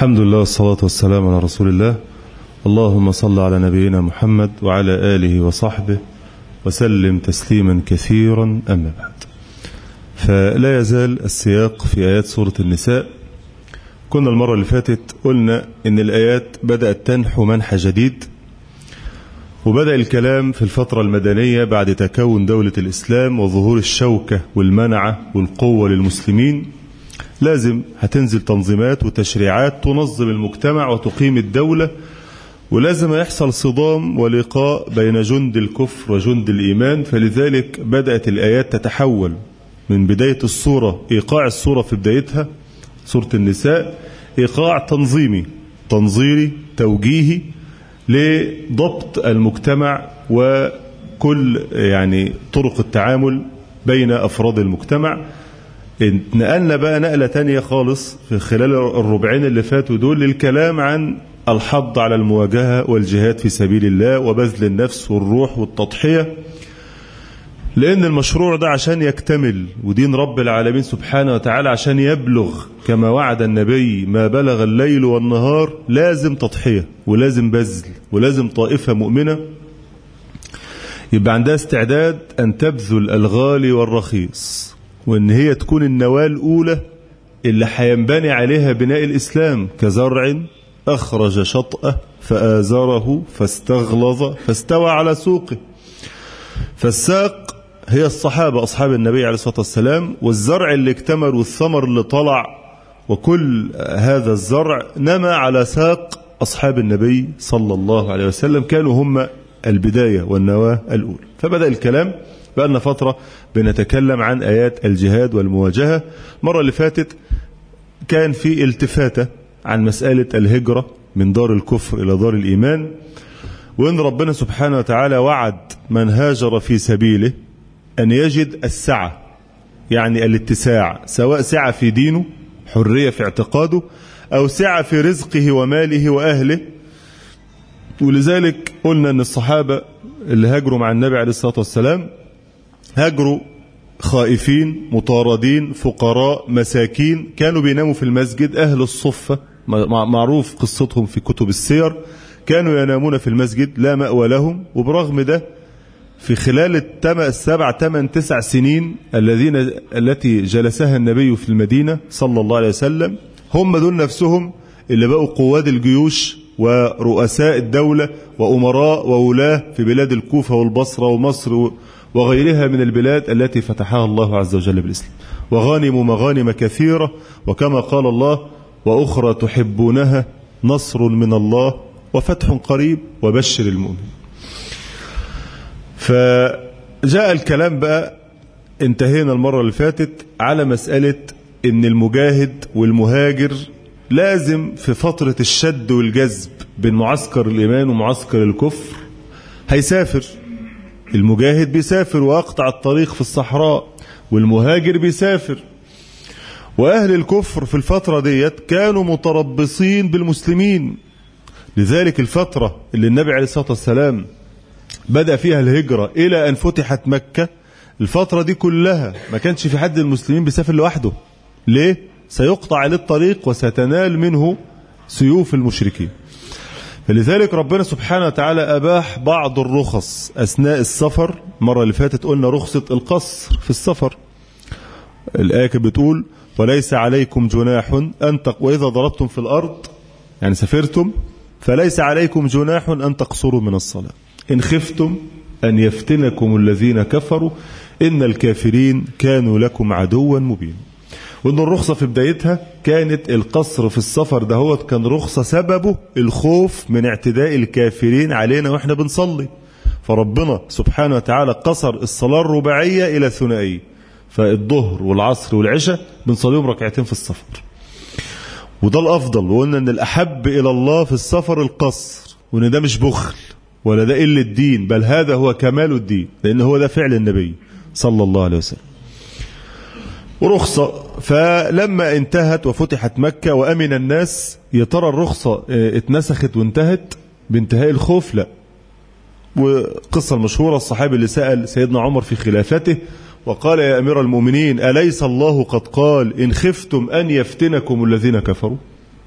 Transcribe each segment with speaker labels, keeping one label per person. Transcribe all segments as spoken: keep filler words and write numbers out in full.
Speaker 1: الحمد لله والصلاة والسلام على رسول الله. اللهم صل على نبينا محمد وعلى آله وصحبه وسلم تسليما كثيرا. أما بعد، فلا يزال السياق في آيات سورة النساء. كنا المرة اللي فاتت قلنا إن الآيات بدأت تنحو منحى جديد، وبدأ الكلام في الفترة المدنية بعد تكون دولة الإسلام وظهور الشوكة والمنعة والقوة للمسلمين. لازم هتنزل تنظيمات وتشريعات تنظم المجتمع وتقيم الدولة، ولازم يحصل صدام ولقاء بين جند الكفر وجند الإيمان. فلذلك بدأت الآيات تتحول من بداية السورة، إيقاع السورة في بدايتها سورة النساء إيقاع تنظيمي تنظيري توجيهي لضبط المجتمع وكل يعني طرق التعامل بين أفراد المجتمع. نقلنا بقى نقلة تانية خالص في خلال الربعين اللي فاتوا دول للكلام عن الحض على المواجهة والجهاد في سبيل الله وبذل النفس والروح والتضحية، لأن المشروع ده عشان يكتمل ودين رب العالمين سبحانه وتعالى عشان يبلغ كما وعد النبي ما بلغ الليل والنهار، لازم تضحية ولازم بذل ولازم طائفة مؤمنة يبقى عندها استعداد أن تبذل الغالي والرخيص، وأن هي تكون النواة الأولى اللي هينبني عليها بناء الإسلام، كزرع أخرج شطأه فآزره فاستغلظ فاستوى على سوقه. فالساق هي الصحابة أصحاب النبي عليه الصلاة والسلام، والزرع اللي اكتمل والثمر اللي طلع وكل هذا الزرع نما على ساق أصحاب النبي صلى الله عليه وسلم، كانوا هم البداية والنواة الأولى. فبدأ الكلام بقى لنا فترة بنتكلم عن آيات الجهاد والمواجهة. مرة اللي فاتت كان في التفاتة عن مسألة الهجرة من دار الكفر إلى دار الإيمان، وإن ربنا سبحانه وتعالى وعد من هاجر في سبيله أن يجد السعة، يعني الاتساع، سواء سعة في دينه حرية في اعتقاده أو سعة في رزقه وماله وأهله. ولذلك قلنا أن الصحابة اللي هاجروا مع النبي عليه الصلاة والسلام هاجروا خائفين مطاردين فقراء مساكين، كانوا بيناموا في المسجد. أهل الصفة معروف قصتهم في كتب السير، كانوا ينامون في المسجد لا مأوى لهم. وبرغم ده في خلال السبع ثمان تسع سنين الذين التي جلسها النبي في المدينة صلى الله عليه وسلم، هم دول نفسهم اللي بقوا قواد الجيوش ورؤساء الدولة وأمراء وولاة في بلاد الكوفة والبصرة ومصر وغيرها من البلاد التي فتحها الله عز وجل بالإسلام، وغانموا مغانم كثيرة، وكما قال الله: وأخرى تحبونها نصر من الله وفتح قريب وبشر المؤمنين. فجاء الكلام بقى، انتهينا المرة اللي فاتت على مسألة ان المجاهد والمهاجر لازم في فترة الشد والجذب بين معسكر الإيمان ومعسكر الكفر هيسافر. المجاهد بيسافر ويقطع الطريق في الصحراء، والمهاجر بيسافر. وأهل الكفر في الفترة ديت كانوا متربصين بالمسلمين. لذلك الفترة اللي النبي عليه الصلاة والسلام بدأ فيها الهجرة إلى أن فتحت مكة، الفترة دي كلها ما كانش في حد المسلمين بيسافر لوحده. ليه؟ سيقطع عليه الطريق وستنال منه سيوف المشركين. فلذلك ربنا سبحانه وتعالى أباح بعض الرخص أثناء السفر. مرة اللي فاتت قلنا رخصة القصر في السفر، الآية بتقول: وليس عليكم جناح أن تق... وإذا ضربتم في الأرض، يعني سافرتم، فليس عليكم جناح أن تقصروا من الصلاة إن خفتم أن يفتنكم الذين كفروا إن الكافرين كانوا لكم عدوا مبين. وإن الرخصة في بدايتها كانت القصر في السفر ده هو كان رخصة سببه الخوف من اعتداء الكافرين علينا وإحنا بنصلي. فربنا سبحانه وتعالى قصر الصلاة الرباعية إلى ثنائية، فالظهر والعصر والعشاء بنصليهم ركعتين في السفر، وده الأفضل. وقلنا أن الأحب إلى الله في السفر القصر، وأن ده مش بخل ولا ده قلة الدين، بل هذا هو كمال الدين، لأن هو ده فعل النبي صلى الله عليه وسلم. ورخصة، فلما انتهت وفتحت مكة وأمن الناس، يا ترى الرخصة اتنسخت وانتهت بانتهاء الخوف؟ لا. وقصة المشهورة الصحابي اللي سأل سيدنا عمر في خلافته وقال: يا أمير المؤمنين، أليس الله قد قال إن خفتم أن يفتنكم الذين كفروا؟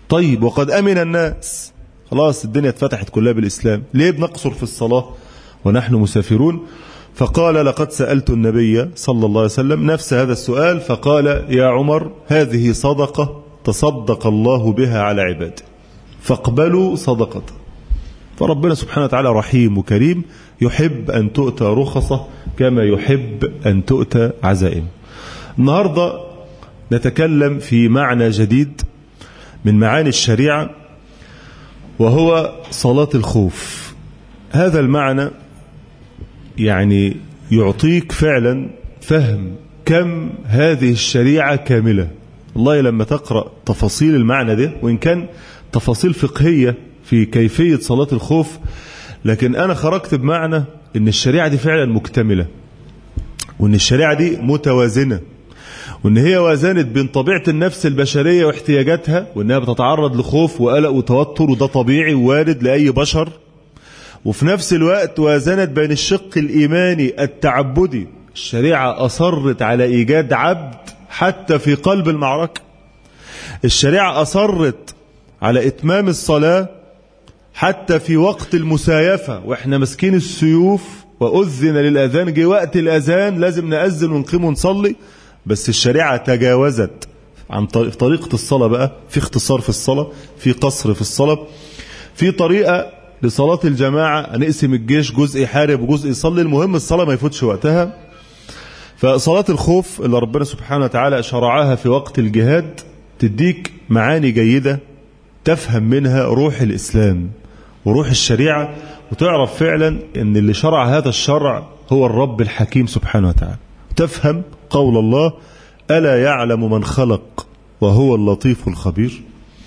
Speaker 1: طيب وقد أمن الناس، خلاص الدنيا اتفتحت كلها بالإسلام، ليه بنقصر في الصلاة ونحن مسافرون؟ فقال لقد سألت النبي صلى الله عليه وسلم نفس هذا السؤال، فقال يا عمر هذه صدقة تصدق الله بها على عباده فاقبلوا صدقته. فربنا سبحانه وتعالى رحيم وكريم، يحب أن تؤتى رخصة كما يحب أن تؤتى عزائم. النهاردة نتكلم في معنى جديد من معاني الشريعة، وهو صلاة الخوف. هذا المعنى يعني يعطيك فعلا فهم كم هذه الشريعة كاملة. والله لما تقرأ تفاصيل المعنى ده، وإن كان تفاصيل فقهية في كيفية صلاة الخوف، لكن أنا خرجت بمعنى إن الشريعة دي فعلا مكتملة، وإن الشريعة دي متوازنة، وإن هي وازنت بين طبيعة النفس البشرية واحتياجاتها، وإنها بتتعرض لخوف وقلق وتوتر، وده طبيعي ووارد لأي بشر، وفي نفس الوقت وازنت بين الشق الإيماني التعبدي. الشريعة أصرت على إيجاد عبد حتى في قلب المعركة. الشريعة أصرت على إتمام الصلاة حتى في وقت المسايفة وإحنا مسكين السيوف، وأذن للأذان، جه وقت الأذان لازم نأذن ونقيم ونصلي، بس الشريعة تجاوزت عن طريقة الصلاة. بقى في اختصار في الصلاة، في قصر في الصلاة، في طريقة لصلاة الجماعة، نقسم الجيش جزء يحارب وجزء يصلي، المهم الصلاة ما يفوتش وقتها. فصلاة الخوف اللي ربنا سبحانه وتعالى شرعها في وقت الجهاد تديك معاني جيدة تفهم منها روح الإسلام وروح الشريعة، وتعرف فعلا ان اللي شرع هذا الشرع هو الرب الحكيم سبحانه وتعالى. تفهم قول الله ألا يعلم من خلق وهو اللطيف الخبير.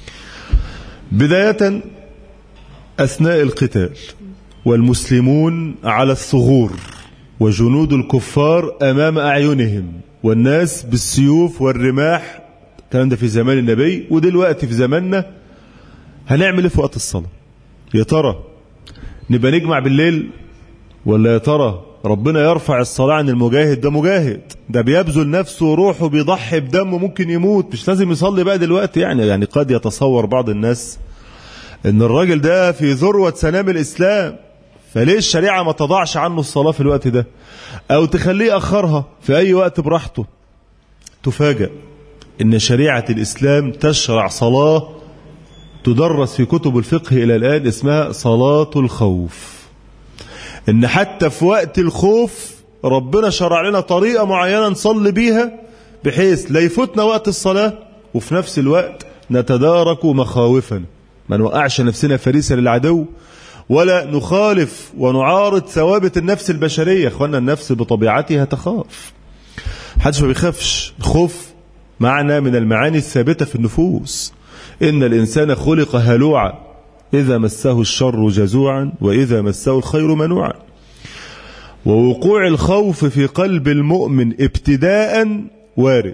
Speaker 1: بداية أثناء القتال والمسلمون على الثغور وجنود الكفار أمام أعينهم، والناس بالسيوف والرماح، الكلام ده في زمان النبي، ودلوقتي في زماننا هنعمل ايه في وقت الصلاة؟ يا ترى نبقى نجمع بالليل، ولا يا ترى ربنا يرفع الصلاة عن المجاهد؟ ده مجاهد، ده بيبذل نفسه وروحه، بيضحي بدمه، ممكن يموت، مش لازم يصلي بقى دلوقتي. يعني يعني قد يتصور بعض الناس ان الراجل ده في ذروة سنام الإسلام، فليه الشريعة ما تضعش عنه الصلاة في الوقت ده، او تخليه أخرها في أي وقت براحته؟ تفاجأ ان شريعة الإسلام تشرع صلاة تدرس في كتب الفقه إلى الآن اسمها صلاة الخوف. إن حتى في وقت الخوف ربنا شرع لنا طريقة معينة نصلي بيها بحيث لا يفوتنا وقت الصلاة، وفي نفس الوقت نتدارك مخاوفنا، ما نوقعش نفسنا فريسة للعدو، ولا نخالف ونعارض ثوابت النفس البشرية. أخوانا النفس بطبيعتها تخاف، حدش ما بيخافش. الخوف معنى من المعاني الثابتة في النفوس. إن الإنسان خلق هلوعا إذا مسه الشر جزوعا وإذا مسه الخير منوعا. ووقوع الخوف في قلب المؤمن ابتداء وارد،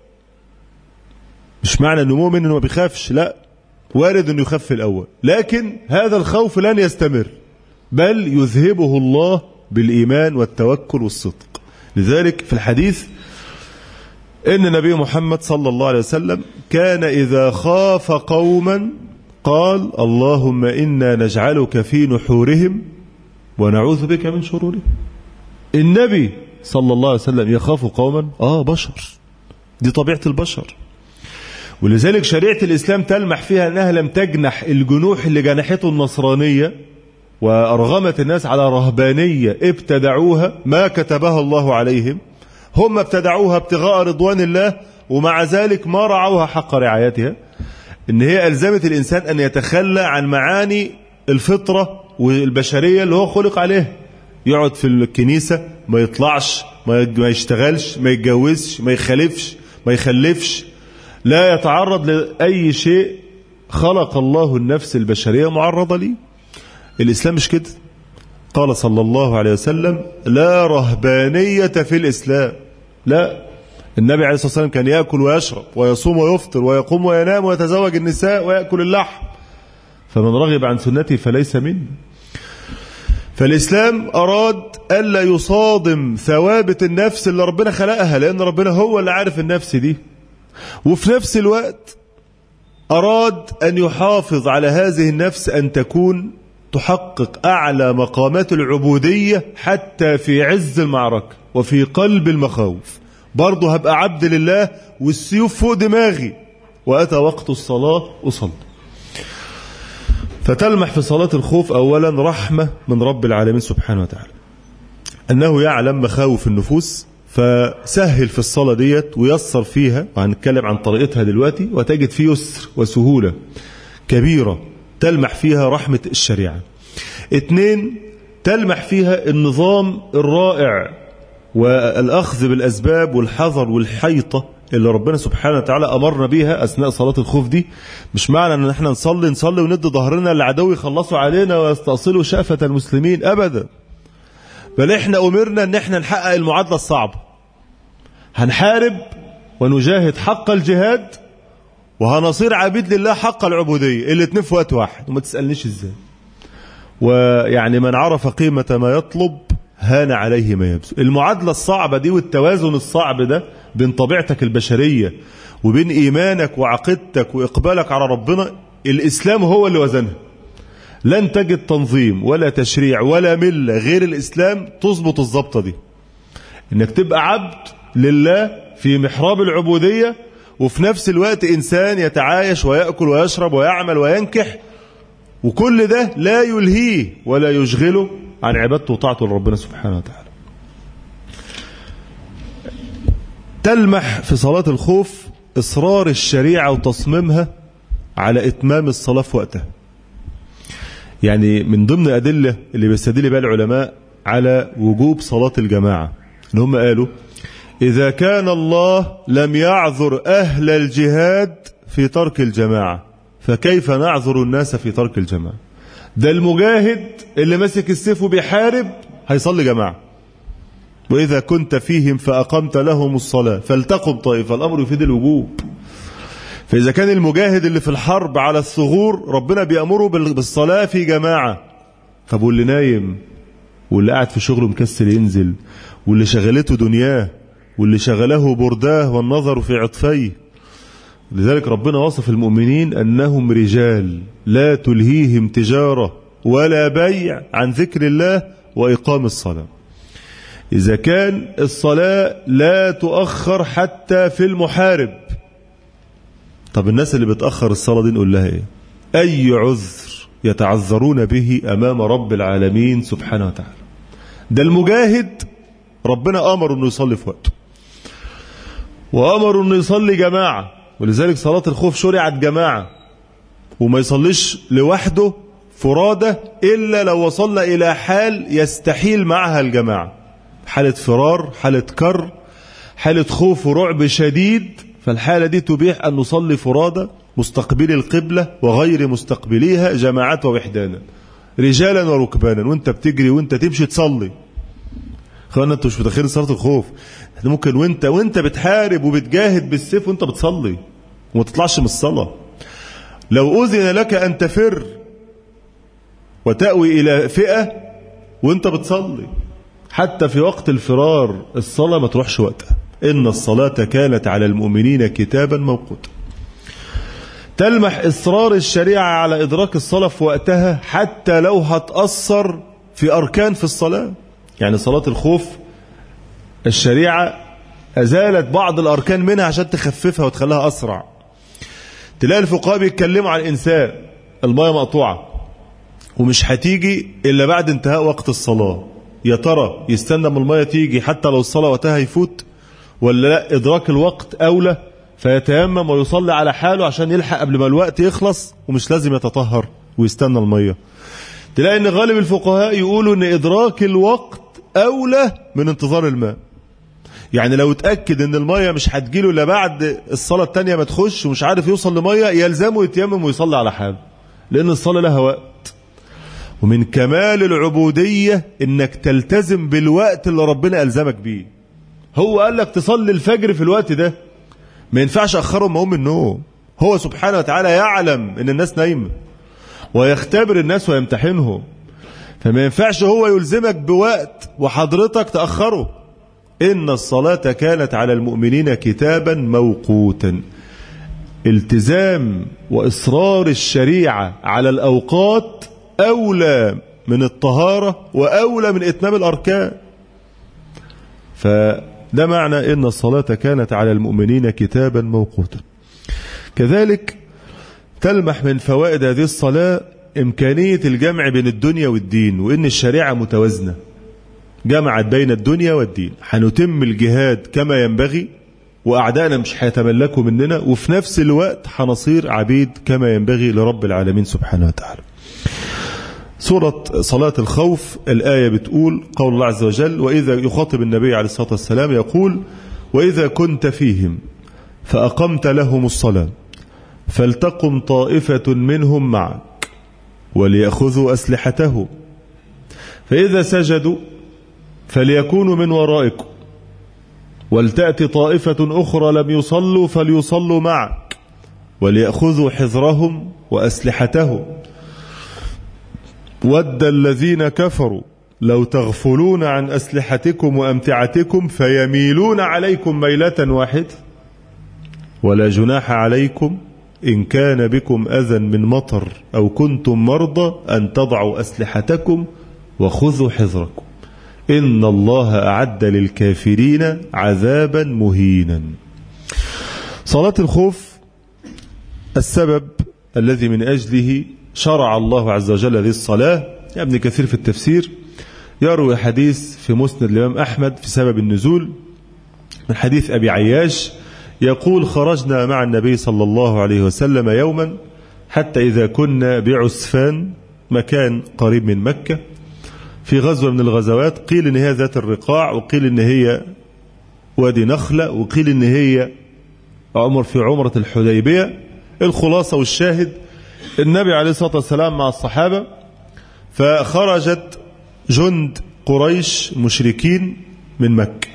Speaker 1: مش معنى أنه مؤمن أنه ما بيخافش، لا، وارد أنه يخاف في الأول، لكن هذا الخوف لن يستمر، بل يذهبه الله بالإيمان والتوكل والصدق. لذلك في الحديث إن النبي محمد صلى الله عليه وسلم كان إذا خاف قوما قال اللهم إنا نجعلك في نحورهم ونعوذ بك من شرورهم. النبي صلى الله عليه وسلم يخاف قوما، آه بشر، دي طبيعة البشر. ولذلك شريعة الإسلام تلمح فيها أنها لم تجنح الجنوح اللي جنحته النصرانية وأرغمت الناس على رهبانية ابتدعوها ما كتبها الله عليهم، هم ابتدعوها ابتغاء رضوان الله، ومع ذلك ما رعوها حق رعايتها. ان هي ألزمت الإنسان أن يتخلى عن معاني الفطرة والبشرية اللي هو خلق عليه. يقعد في الكنيسة، ما يطلعش، ما يشتغلش، ما يتجوزش، ما يخلفش، ما يخلفش، لا يتعرض لأي شيء خلق الله النفس البشرية معرضة ليه. الإسلام مش كده. قال صلى الله عليه وسلم لا رهبانية في الإسلام. لا، النبي عليه الصلاة والسلام كان يأكل ويشرب ويصوم ويفطر ويقوم وينام ويتزوج النساء ويأكل اللحم، فمن رغب عن سنتي فليس مني. فالإسلام أراد ألا يصادم ثوابت النفس اللي ربنا خلقها، لأن ربنا هو اللي عارف النفس دي. وفي نفس الوقت أراد أن يحافظ على هذه النفس أن تكون تحقق أعلى مقامات العبودية حتى في عز المعركة وفي قلب المخاوف، برضه هبقى عبد لله والسيوف فوق دماغي، وأتى وقت الصلاة أصلي. فتلمح في صلاة الخوف أولا رحمة من رب العالمين سبحانه وتعالى، أنه يعلم مخاوف النفوس فسهل في الصلاة ديت ويسر فيها، وهنتكلم عن طريقتها دلوقتي، وتجد فيه يسر وسهولة كبيرة تلمح فيها رحمة الشريعة. اثنين، تلمح فيها النظام الرائع والأخذ بالأسباب والحذر والحيطة اللي ربنا سبحانه وتعالى أمرنا بيها أثناء صلاة الخوف دي. مش معنى أن احنا نصلي نصلي وندي ظهرنا للعدو يخلصوا علينا ويستأصلوا شأفة المسلمين، أبدا، بل احنا أمرنا أن احنا نحقق المعادلة الصعبة، هنحارب ونجاهد حق الجهاد وهنصير عبيد لله حق العبودية، الاتنين في وقت واحد. وما تسألنيش ازاي، ويعني من عرف قيمة ما يطلب هان عليه ما يبذل. المعادلة الصعبة دي والتوازن الصعب ده بين طبيعتك البشرية وبين إيمانك وعقيدتك وإقبالك على ربنا، الإسلام هو اللي وزنها. لن تجد تنظيم ولا تشريع ولا ملة غير الإسلام تظبط الضبطة دي، إنك تبقى عبد لله في محراب العبودية وفي نفس الوقت إنسان يتعايش ويأكل ويشرب ويعمل وينكح، وكل ده لا يلهيه ولا يشغله عن عبادته وطاعته لربنا سبحانه وتعالى. تلمح في صلاة الخوف إصرار الشريعة وتصميمها على إتمام الصلاة في وقتها. يعني من ضمن أدلة اللي بيستدل بها العلماء على وجوب صلاة الجماعة إن هم قالوا إذا كان الله لم يعذر أهل الجهاد في ترك الجماعة فكيف نعذر الناس في ترك الجماعة؟ ده المجاهد اللي ماسك السيف وبيحارب هيصلي جماعة، وإذا كنت فيهم فأقمت لهم الصلاة فلتقم طائفة، الأمر يفيد الوجوب. فإذا كان المجاهد اللي في الحرب على الثغور ربنا بيأمره بالصلاة في جماعة، طب واللي نايم واللي قاعد في شغله مكسل ينزل واللي شغلته دنياه واللي شغله برداه والنظر في عطفيه؟ لذلك ربنا وصف المؤمنين أنهم رجال لا تلهيهم تجارة ولا بيع عن ذكر الله وإقام الصلاة. إذا كان الصلاة لا تؤخر حتى في المحارب، طب الناس اللي بتأخر الصلاة دي نقول لها إيه؟ أي عذر يتعذرون به أمام رب العالمين سبحانه وتعالى؟ ده المجاهد ربنا أمر أنه يصلي في وقته وأمر أنه يصلي جماعة، ولذلك صلاة الخوف شرعت جماعة، وما يصليش لوحده فرادة إلا لو وصلنا إلى حال يستحيل معها الجماعة، حالة فرار، حالة كر، حالة خوف ورعب شديد، فالحالة دي تبيح أن نصلي فرادة مستقبلي القبلة وغير مستقبليها جماعات ووحدانا، رجالا وركبانا، وانت بتجري وانت تمشي تصلي. خلنا انتوا مش متخيلين صلاة الخوف، ممكن وانت وانت بتحارب وبتجاهد بالسيف وانت بتصلي وما تطلعش من الصلاة. لو أذن لك أن تفر وتأوي إلى فئة وانت بتصلي، حتى في وقت الفرار الصلاة ما تروحش وقتها، إن الصلاة كانت على المؤمنين كتابا موقوتا. تلمح إصرار الشريعة على إدراك الصلاة في وقتها حتى لو هتأثر في أركان في الصلاة. يعني صلاة الخوف الشريعة أزالت بعض الأركان منها عشان تخففها وتخليها أسرع. تلاقي الفقهاء بيتكلموا عن الإنسان المياه مقطوعة ومش هتيجي إلا بعد انتهاء وقت الصلاة، يا ترى يستنى من المياه تيجي حتى لو الصلاة وقتها يفوت، ولا لا إدراك الوقت أولى فيتيمم ويصلي على حاله عشان يلحق قبل ما الوقت يخلص ومش لازم يتطهر ويستنى المياه؟ تلاقي ان غالب الفقهاء يقولوا ان إدراك الوقت أولى من انتظار الماء. يعني لو اتأكد ان المياه مش هتجيله الا بعد الصلاة التانية ما تخش ومش عارف يوصل لمياه، يلزمه يتيمم ويصلي على حاله، لأن الصلاة لها وقت. ومن كمال العبودية انك تلتزم بالوقت اللي ربنا ألزمك بيه. هو قال لك تصلي الفجر في الوقت ده، ما ينفعش أخرهم ما هم من النوم. هو سبحانه وتعالى يعلم ان الناس نايمة ويختبر الناس ويمتحنهم، فما ينفعش هو يلزمك بوقت وحضرتك تأخره. إن الصلاة كانت على المؤمنين كتابا موقوتا. التزام وإصرار الشريعة على الأوقات أولى من الطهارة وأولى من إتمام الأركان. فده معنى إن الصلاة كانت على المؤمنين كتابا موقوتا. كذلك تلمح من فوائد هذه الصلاة إمكانية الجمع بين الدنيا والدين، وإن الشريعة متوازنة جمعت بين الدنيا والدين. هنتم الجهاد كما ينبغي وأعدائنا مش هيتملكوا مننا، وفي نفس الوقت هنصير عبيد كما ينبغي لرب العالمين سبحانه وتعالى. سورة صلاة الخوف الآية بتقول قول الله عز وجل: وإذا يخاطب النبي عليه الصلاة والسلام يقول: وإذا كنت فيهم فأقمت لهم الصلاة فلتقم طائفة منهم معك وليأخذوا أسلحتهم فإذا سجدوا فليكونوا من ورائكم ولتأتي طائفة أخرى لم يصلوا فليصلوا معك وليأخذوا حذرهم وأسلحتهم ود الذين كفروا لو تغفلون عن أسلحتكم وأمتعتكم فيميلون عليكم ميلة واحدة ولا جناح عليكم إن كان بكم أذى من مطر أو كنتم مرضى أن تضعوا أسلحتكم وخذوا حذركم إن الله أعد للكافرين عذابا مهينا. صلاة الخوف السبب الذي من أجله شرع الله عز وجل هذه الصلاة. ابن كثير في التفسير يروي حديث في مسند الإمام أحمد في سبب النزول من حديث أبي عياش يقول: خرجنا مع النبي صلى الله عليه وسلم يوما حتى إذا كنا بعسفان مكان قريب من مكة في غزوة من الغزوات، قيل إن هي ذات الرقاع وقيل إن هي وادي نخلة وقيل إن هي عمر في عمرة الحديبية. الخلاصة والشاهد النبي عليه الصلاة والسلام مع الصحابة، فخرجت جند قريش مشركين من مكة،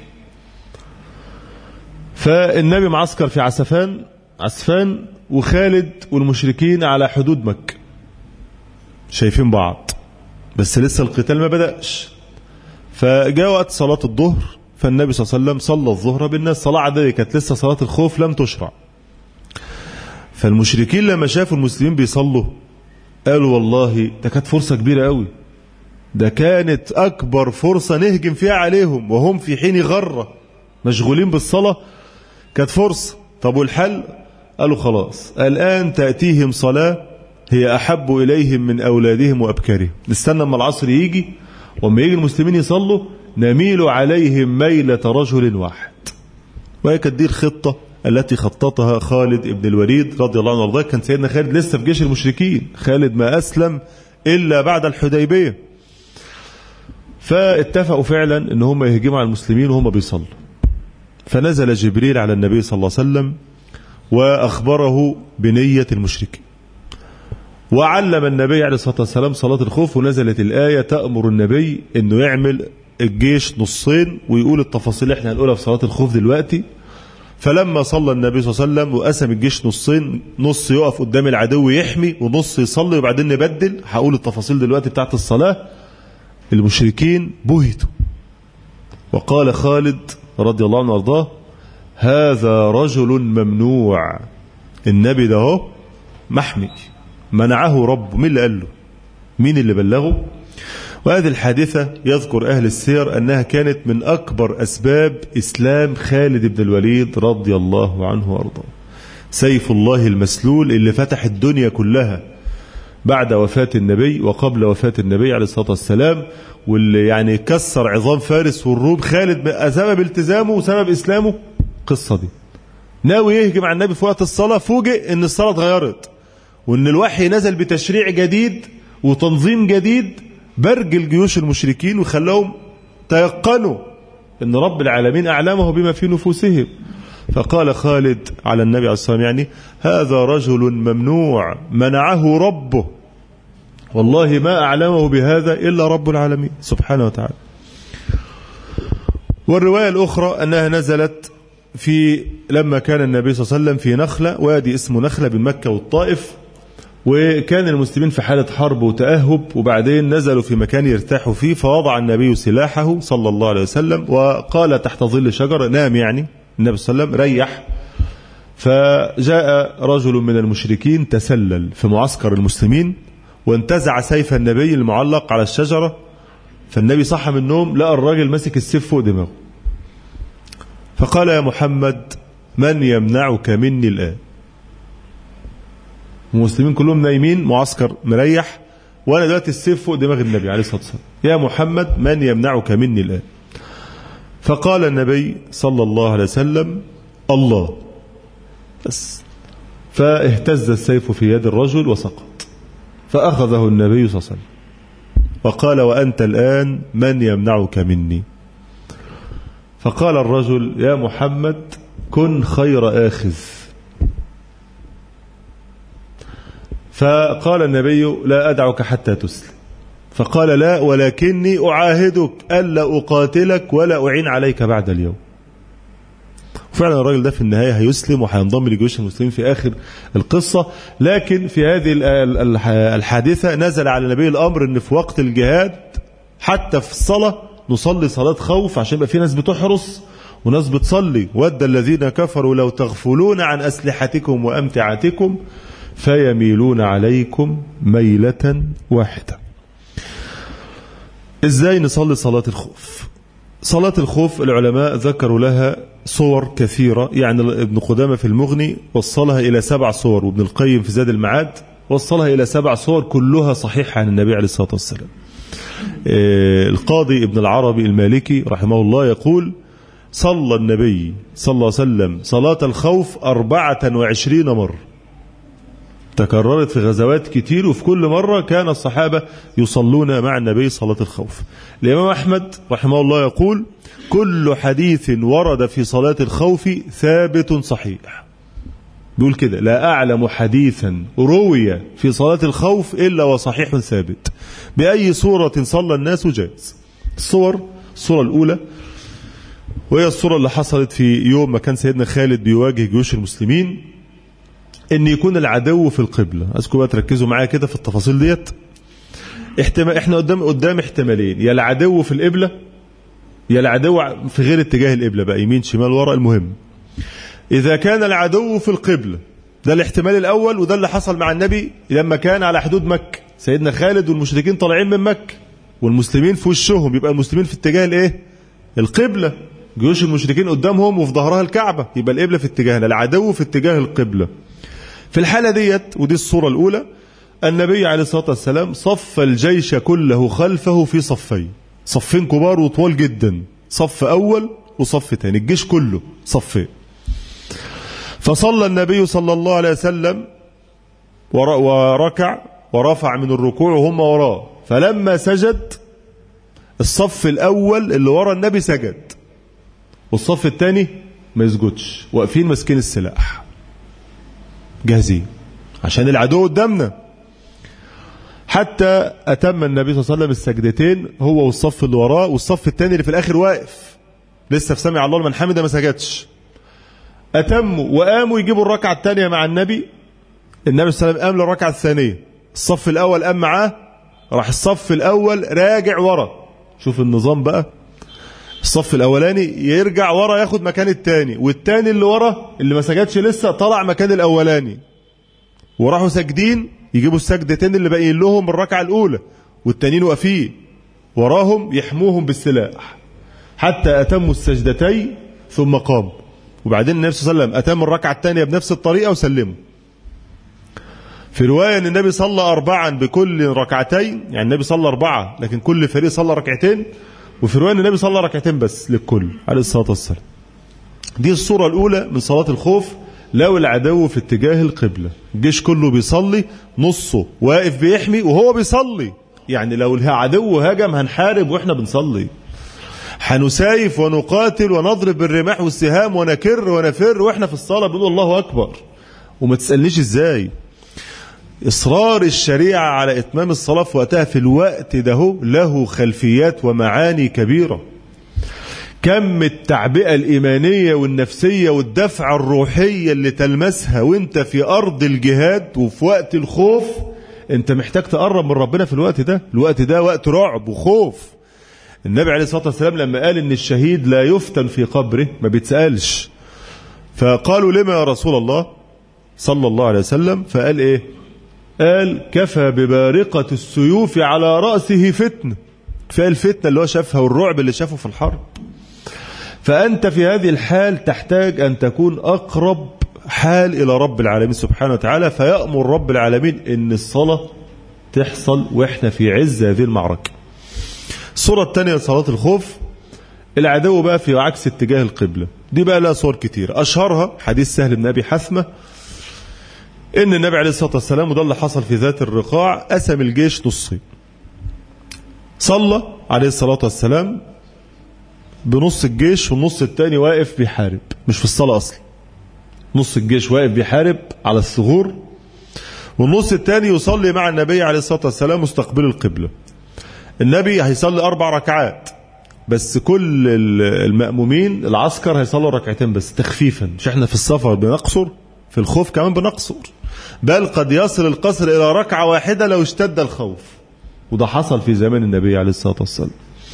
Speaker 1: فالنبي معسكر في عسفان عسفان وخالد والمشركين على حدود مكة شايفين بعض، بس لسه القتال ما بدأش. فجاء وقت صلاة الظهر، فالنبي صلى الله عليه وسلم صلى الظهر بالناس صلاة عادية، كانت لسه صلاة الخوف لم تشرع. فالمشركين لما شافوا المسلمين بيصلوا قالوا: والله ده كانت فرصة كبيرة قوي، ده كانت أكبر فرصة نهجم فيها عليهم وهم في حين غرة مشغولين بالصلاة، كانت فرصة. طب والحل؟ قالوا: خلاص الآن تأتيهم صلاة هي أحب إليهم من أولادهم وأبكارهم، نستنى أما العصر يجي وما يجي المسلمين يصلوا نميل عليهم ميلة رجل واحد. وهي كانت دي الخطة التي خططها خالد ابن الوليد رضي الله عنه وارضاه. كان سيدنا خالد لسه في جيش المشركين، خالد ما أسلم إلا بعد الحديبية. فاتفقوا فعلا ان هم يهجموا على المسلمين وهم بيصلوا، فنزل جبريل على النبي صلى الله عليه وسلم وأخبره بنية المشركين، وعلم النبي عليه الصلاة والسلام صلاة الخوف، ونزلت الآية تأمر النبي انه يعمل الجيش نصين ويقول التفاصيل احنا هنقولها في صلاة الخوف دلوقتي. فلما صلى النبي صلى الله عليه وسلم وقسم الجيش نصين، نص يقف قدام العدو يحمي ونص يصلي، وبعدين نبدل. هقول التفاصيل دلوقتي بتاعت الصلاة. المشركين بهتوا، وقال خالد رضي الله عنه وارضاه: هذا رجل ممنوع، النبي ده هو محمي منعه رب. مين اللي قال له؟ مين اللي بلغه؟ وهذه الحادثة يذكر أهل السير أنها كانت من أكبر أسباب إسلام خالد بن الوليد رضي الله عنه وارضاه، سيف الله المسلول اللي فتح الدنيا كلها بعد وفاة النبي وقبل وفاة النبي عليه الصلاة والسلام، واللي يعني كسر عظام فارس والروم. خالد سبب التزامه وسبب إسلامه قصة دي، ناوي يهجم على النبي في وقت الصلاة، فوجئ ان الصلاة اتغيرت وان الوحي نزل بتشريع جديد وتنظيم جديد برجل جيوش المشركين وخلاهم تيقنوا ان رب العالمين أعلمه بما في نفوسهم. فقال خالد على النبي عليه الصلاة والسلام: يعني هذا رجل ممنوع منعه ربه، والله ما أعلمه بهذا إلا رب العالمين سبحانه وتعالى. والرواية الأخرى أنها نزلت في لما كان النبي صلى الله عليه وسلم في نخلة، وادي اسمه نخلة بين مكة والطائف، وكان المسلمين في حالة حرب وتأهب، وبعدين نزلوا في مكان يرتاحوا فيه، فوضع النبي سلاحه صلى الله عليه وسلم وقال تحت ظل شجرة، نام يعني النبي صلى الله عليه وسلم ريح. فجاء رجل من المشركين تسلل في معسكر المسلمين وانتزع سيف النبي المعلق على الشجرة. فالنبي صحى من النوم لقى الراجل ماسك السيف فوق دماغه، فقال يا محمد من يمنعك مني الآن؟ المسلمين كلهم نايمين، معسكر مريح، وانا دلوقتي السيف فوق دماغ النبي عليه الصلاة والسلام. يا محمد من يمنعك مني الآن؟ فقال النبي صلى الله عليه وسلم الله بس. فاهتز السيف في يد الرجل وسقط، فأخذه النبي صلى الله عليه وسلم وقال وأنت الآن من يمنعك مني؟ فقال الرجل يا محمد كن خير آخذ. فقال النبي لا أدعك حتى تسلم. فقال لا ولكني أعاهدك ألا أقاتلك ولا أعين عليك بعد اليوم. فعلا الراجل ده في النهاية هيسلم وهينضم لجيوش المسلمين في آخر القصة. لكن في هذه الحادثة نزل على النبي الأمر أن في وقت الجهاد حتى في الصلاة نصلي صلاة خوف، عشان يبقى في ناس بتحرس وناس بتصلي. ود الذين كفروا لو تغفلون عن أسلحتكم وأمتعتكم فيميلون عليكم ميلة واحدة. ازاي نصلي صلاة الخوف؟ صلاة الخوف العلماء ذكروا لها صور كثيرة، يعني ابن قدامة في المغني وصلها إلى سبع صور، وابن القيم في زاد المعاد وصلها إلى سبع صور كلها صحيحة عن النبي عليه الصلاة والسلام. القاضي ابن العربي المالكي رحمه الله يقول صلى النبي صلى الله عليه وسلم صلاة الخوف أربعة وعشرين مرة، تكررت في غزوات كتير، وفي كل مرة كان الصحابة يصلون مع النبي صلاة الخوف. الإمام أحمد رحمه الله يقول كل حديث ورد في صلاة الخوف ثابت صحيح. بيقول كده لا أعلم حديثا روي في صلاة الخوف إلا وصحيح ثابت، بأي صورة صلى الناس جائز. الصور الصورة الأولى وهي الصورة اللي حصلت في يوم ما كان سيدنا خالد بيواجه جيوش المسلمين، ان يكون العدو في القبلة. أذكر بقى تركزوا معايا كده في التفاصيل ديت. احتمال احنا قدام قدام احتمالين، يا العدو في القبلة يا العدو في غير اتجاه القبلة، بقى يمين شمال ورا. المهم إذا كان العدو في القبلة، ده الاحتمال الأول، وده اللي حصل مع النبي لما كان على حدود مكة. سيدنا خالد والمشركين طالعين من مكة والمسلمين في وشهم، يبقى المسلمين في اتجاه الايه؟ القبلة. جيوش المشركين قدامهم وفي ظهرها الكعبة، يبقى القبلة في اتجاهنا، العدو في اتجاه القبلة. في الحالة ديت، ودي الصورة الأولى، النبي عليه الصلاة والسلام صف الجيش كله خلفه في صفين، صفين كبار وطوال جدا، صف أول وصف تاني، الجيش كله صفين. فصلى النبي صلى الله عليه وسلم وركع ورفع من الركوع وهم وراه، فلما سجد الصف الأول اللي ورا النبي سجد، والصف الثاني ما يسجدش، واقفين ماسكين السلاح جاهزين عشان العدو قدامنا. حتى أتم النبي صلى الله عليه وسلم السجدتين هو والصف اللي وراه، والصف الثاني اللي في الآخر واقف لسه في سمع الله لمن حمده ما سجدش. أتموا وقاموا يجيبوا الركعة الثانية مع النبي. النبي صلى الله عليه وسلم قام للركعة الثانية، الصف الأول قام معاه، راح الصف الأول راجع ورا. شوف النظام بقى، الصف الأولاني يرجع ورا ياخد مكان الثاني، والثاني اللي ورا اللي ما سجدش لسه طلع مكان الأولاني، وراحوا ساجدين يجيبوا السجدتين اللي باقيين لهم الركعة الأولى، والتانيين واقفين وراهم يحموهم بالسلاح حتى أتموا السجدتين ثم قاموا. وبعدين النبي صلى الله عليه وسلم أتم الركعة الثانية بنفس الطريقة وسلموا. في رواية أن النبي صلى أربعا بكل ركعتين، يعني النبي صلى أربعة لكن كل فريق صلى ركعتين، وفي رواية أن النبي صلى ركعتين بس للكل عليه الصلاة والسلام. دي الصورة الأولى من صلاة الخوف، لو العدو في اتجاه القبلة، الجيش كله بيصلي، نصه واقف بيحمي وهو بيصلي. يعني لو العدو هاجم هنحارب واحنا بنصلي، هنسايف ونقاتل ونضرب بالرماح والسهام ونكر ونفر واحنا في الصلاة بنقول الله أكبر. وما تسألنيش ازاي. إصرار الشريعة على إتمام الصلاة في وقتها في الوقت ده له خلفيات ومعاني كبيرة. كم التعبئة الإيمانية والنفسية والدفع الروحية اللي تلمسها وانت في أرض الجهاد وفي وقت الخوف. انت محتاج تقرب من ربنا في الوقت ده. الوقت ده وقت رعب وخوف. النبي عليه الصلاة والسلام لما قال ان الشهيد لا يفتن في قبره، ما بيتسألش فقالوا لما يا رسول الله صلى الله عليه وسلم؟ فقال إيه؟ قال كفى ببارقة السيوف على رأسه فتنة. كفاية الفتنة اللي هو شافها والرعب اللي شافه في الحرب. فأنت في هذه الحال تحتاج أن تكون أقرب حال إلى رب العالمين سبحانه وتعالى، فيأمر رب العالمين إن الصلاة تحصل وإحنا في عز هذه المعركة. الصورة الثانية صلاة الخوف، العدو بقى في عكس اتجاه القبلة. دي بقى لها صور كتير، أشهرها حديث سهل بن أبي حثمة إن النبي عليه الصلاة والسلام، وده اللي حصل في ذات الرقاع، قسم الجيش نصين. صلى عليه الصلاة والسلام بنص الجيش والنص الثاني واقف بيحارب، مش في الصلاة أصلا. نص الجيش واقف بيحارب على الثغور، والنص الثاني يصلي مع النبي عليه الصلاة والسلام مستقبل القبلة. النبي هيصلي أربع ركعات بس، كل المأمومين العسكر هيصلوا ركعتين بس تخفيفا، مش احنا في السفر بنقصر، في الخوف كمان بنقصر، بل قد يصل القصر إلى ركعة واحدة لو اشتد الخوف، وده حصل في زمان النبي عليه الصلاة والسلام.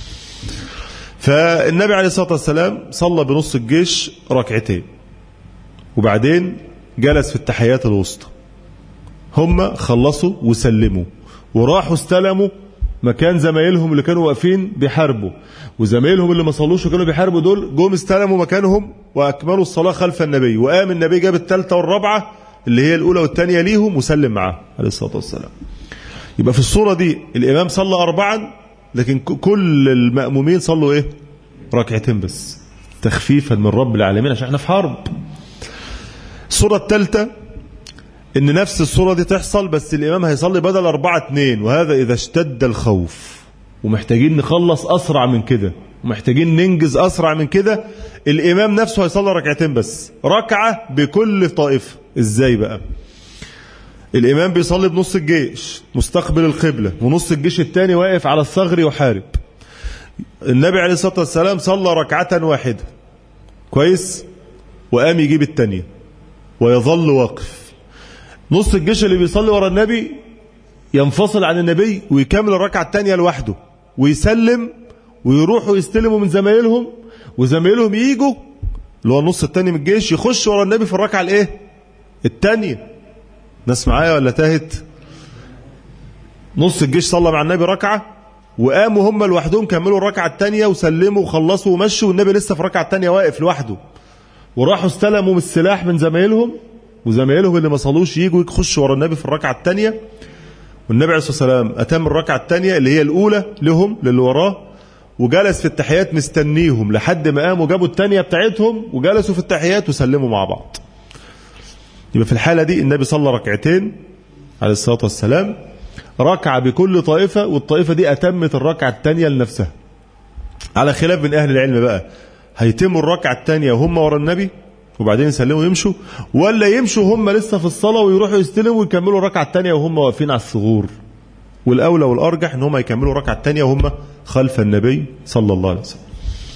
Speaker 1: فالنبي عليه الصلاة والسلام صلى بنص الجيش ركعتين، وبعدين جلس في التحيات الوسطى. هم خلصوا وسلموا وراحوا استلموا مكان زمايلهم اللي كانوا واقفين بيحاربوا، وزمايلهم اللي ما صلوش وكانوا بيحاربوا دول جم استلموا مكانهم واكملوا الصلاه خلف النبي. وقام النبي جاب الثالثه والرابعه اللي هي الاولى والثانيه ليهم وسلم معاه عليه الصلاه والسلام. يبقى في الصوره دي الامام صلى اربعا، لكن كل المأمومين صلوا ايه؟ ركعتين بس تخفيفا من رب العالمين عشان احنا في حرب. الصوره الثالثه ان نفس الصورة دي تحصل بس الامام هيصلي بدل اربعة اتنين، وهذا اذا اشتد الخوف ومحتاجين نخلص اسرع من كده ومحتاجين ننجز اسرع من كده، الامام نفسه هيصلي ركعتين بس، ركعة بكل طائفة. ازاي بقى؟ الامام بيصلي بنص الجيش مستقبل القبلة، ونص الجيش الثاني واقف على الثغر يحارب. النبي عليه الصلاة والسلام صلى ركعة واحدة كويس، وقام يجيب الثانية ويظل واقف. نص الجيش اللي بيصلي ورا النبي ينفصل عن النبي ويكمل الركعة الثانية لوحده ويسلم، ويروحوا يستلموا من زمايلهم، وزمايلهم ييجوا اللي هو النص الثاني من الجيش يخش ورا النبي في الركعة الايه؟ الثانية. ناس معايا ولا تاهت؟ نص الجيش صلى مع النبي ركعة، وقاموا هم لوحدهم كملوا الركعة الثانية وسلموا وخلصوا ومشوا، والنبي لسه في الركعة الثانية واقف لوحده. وراحوا استلموا من السلاح من زمايلهم، وزمايلهم اللي ما صلوش ييجوا يخشوا ورا النبي في الركعة الثانية، والنبي عليه الصلاة والسلام أتم الركعة الثانية اللي هي الأولى لهم للي وراه، وجلس في التحيات مستنيهم لحد ما قاموا جابوا الثانية بتاعتهم وجلسوا في التحيات وسلموا مع بعض. يبقى في الحالة دي النبي صلى ركعتين عليه الصلاة والسلام، ركعة بكل طائفة، والطائفة دي أتمت الركعة الثانية لنفسها. على خلاف من أهل العلم بقى، هيتموا الركعة الثانية وهم ورا النبي وبعدين يسلموا ويمشوا، ولا يمشوا هم لسه في الصلاة ويروحوا يستلموا ويكملوا الركعة الثانية وهم واقفين على الثغور؟ والأولى والأرجح ان هم يكملوا الركعة الثانية وهم خلف النبي صلى الله عليه وسلم.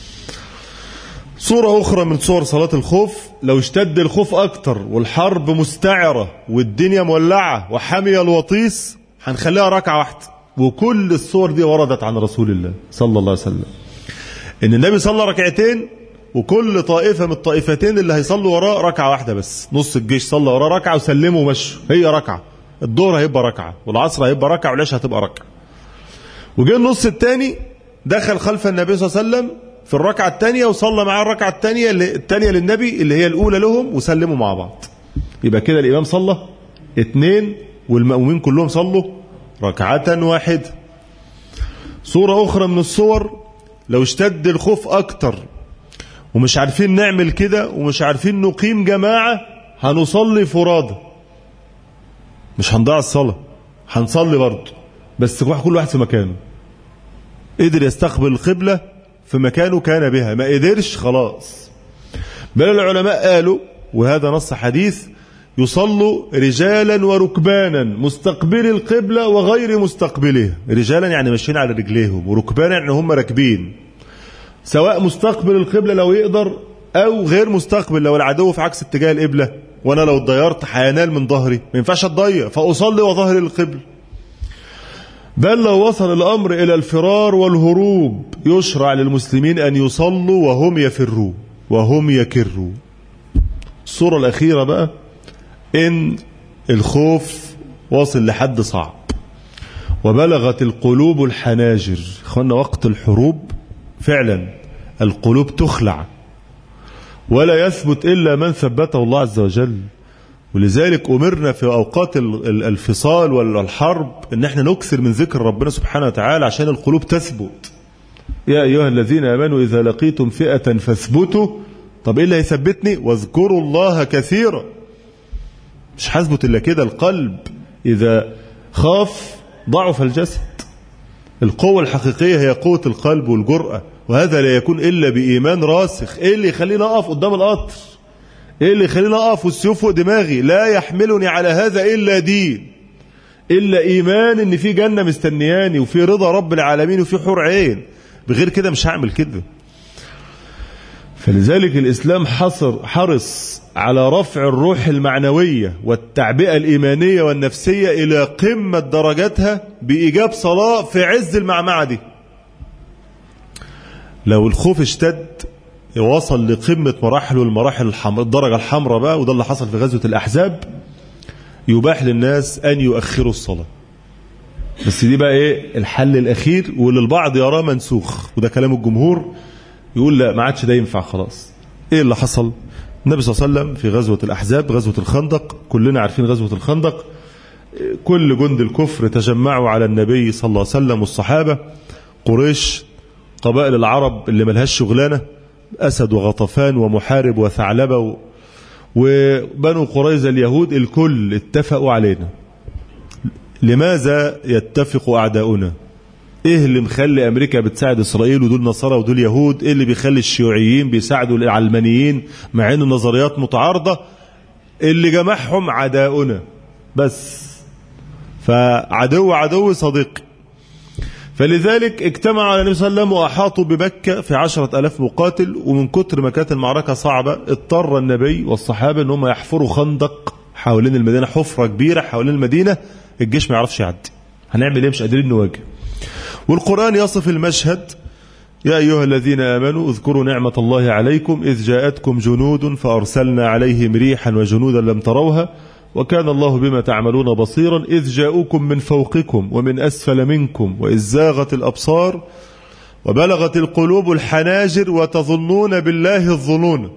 Speaker 1: صورة أخرى من صور صلاة الخوف، لو اشتد الخوف أكتر والحرب مستعرة والدنيا مولعة وحمي الوطيس، هنخليها ركعة واحدة. وكل الصور دي وردت عن رسول الله صلى الله عليه وسلم ان النبي صلى ركعتين، وكل طائفة من الطائفتين اللي هيصلوا وراه ركعة واحدة بس. نص الجيش صلى وراه ركعة وسلموا ومشوا، هي ركعة. الظهر هيبقى ركعة، والعصر هيبقى ركعة، والعشاء هتبقى ركعة. وجاء النص الثاني دخل خلف النبي صلى الله عليه وسلم في الركعة الثانية وصلى معاه الركعة الثانية الثانية للنبي اللي هي الأولى لهم وسلموا مع بعض. يبقى كده الإمام صلى اثنين والمأمومين كلهم صلوا ركعة واحدة. صورة أخرى من الصور، لو اشتد الخوف أكتر ومش عارفين نعمل كده ومش عارفين نقيم جماعة، هنصلي فرادى، مش هنضيع الصلاة، هنصلي برضه، بس كل واحد في مكانه. قدر يستقبل القبلة في مكانه كان بها، ما قدرش خلاص. بل العلماء قالوا، وهذا نص حديث، يصلوا رجالا وركبانا مستقبل القبلة وغير مستقبلها. رجالا يعني ماشيين على رجليهم، وركبانا يعني هم راكبين، سواء مستقبل القبلة لو يقدر أو غير مستقبل لو العدو في عكس اتجاه القبلة، وأنا لو اتضيرت هينال من ظهري، ما ينفعش اتضير، فأصلي وظهري للقبلة. بل لو وصل الأمر إلى الفرار والهروب، يشرع للمسلمين أن يصلوا وهم يفروا وهم يكروا. الصورة الأخيرة بقى إن الخوف واصل لحد صعب وبلغت القلوب الحناجر. إخوانا وقت الحروب فعلا القلوب تخلع ولا يثبت إلا من ثبته الله عز وجل. ولذلك أمرنا في أوقات الفصال والحرب إن احنا نكثر من ذكر ربنا سبحانه وتعالى عشان القلوب تثبت. يا أيها الذين آمنوا إذا لقيتم فئة فاثبتوا. طب إيه اللي هيثبتني؟ واذكروا الله كثيرا. مش حسبت إلا كده. القلب إذا خاف ضعف الجسد. القوة الحقيقية هي قوة القلب والجرأة، وهذا لا يكون إلا بإيمان راسخ. إيه اللي يخليني أقف قدام القطر؟ إيه اللي يخليني أقف والسيوف فوق دماغي؟ لا يحملني على هذا إلا دين، إلا إيمان إن في جنة مستنياني وفي رضا رب العالمين وفي حور عين. بغير كده مش هعمل كده. فلذلك الإسلام حصر حرص على رفع الروح المعنوية والتعبئة الإيمانية والنفسية إلى قمة درجاتها بإيجاب صلاة في عز المعمعة دي. لو الخوف اشتد وصل لقمة مراحله المراحل الحمراء، الدرجة الحمراء بقى، وده اللي حصل في غزوة الأحزاب، يباح للناس أن يؤخروا الصلاة. بس دي بقى إيه الحل الأخير واللي البعض يراه منسوخ، وده كلام الجمهور، يقول لا ما عادش ده ينفع خلاص. إيه اللي حصل؟ النبي صلى الله عليه وسلم في غزوة الأحزاب، غزوة الخندق، كلنا عارفين غزوة الخندق، كل جند الكفر تجمعوا على النبي صلى الله عليه وسلم والصحابة، قريش، قبائل العرب اللي ملهاش شغلانة، أسد وغطفان ومحارب وثعلبة وبنو قريظة اليهود، الكل اتفقوا علينا. لماذا يتفق أعداؤنا؟ ايه اللي مخلي امريكا بتساعد اسرائيل ودول نصارى ودول يهود؟ ايه اللي بيخلي الشيوعيين بيساعدوا العلمانيين مع ان النظريات متعارضة؟ اللي جمعهم عداؤنا بس. فعدو عدو صديقي. فلذلك اجتمعوا على النبي صلى الله عليه وسلم واحاطوا بمكة في عشرة الاف مقاتل، ومن كتر ما كانت المعركة صعبة اضطر النبي والصحابة ان هم يحفروا خندق حوالين المدينة، حفرة كبيرة حوالين المدينة، الجيش ما يعرفش يعدي. هنعمل ايه؟ مش قادرين نواجه. والقرآن يصف المشهد: يا أيها الذين آمنوا اذكروا نعمة الله عليكم إذ جاءتكم جنود فأرسلنا عليهم ريحا وجنودا لم تروها وكان الله بما تعملون بصيرا إذ جاءوكم من فوقكم ومن أسفل منكم وإذ زاغت الأبصار وبلغت القلوب الحناجر وتظنون بالله الظنون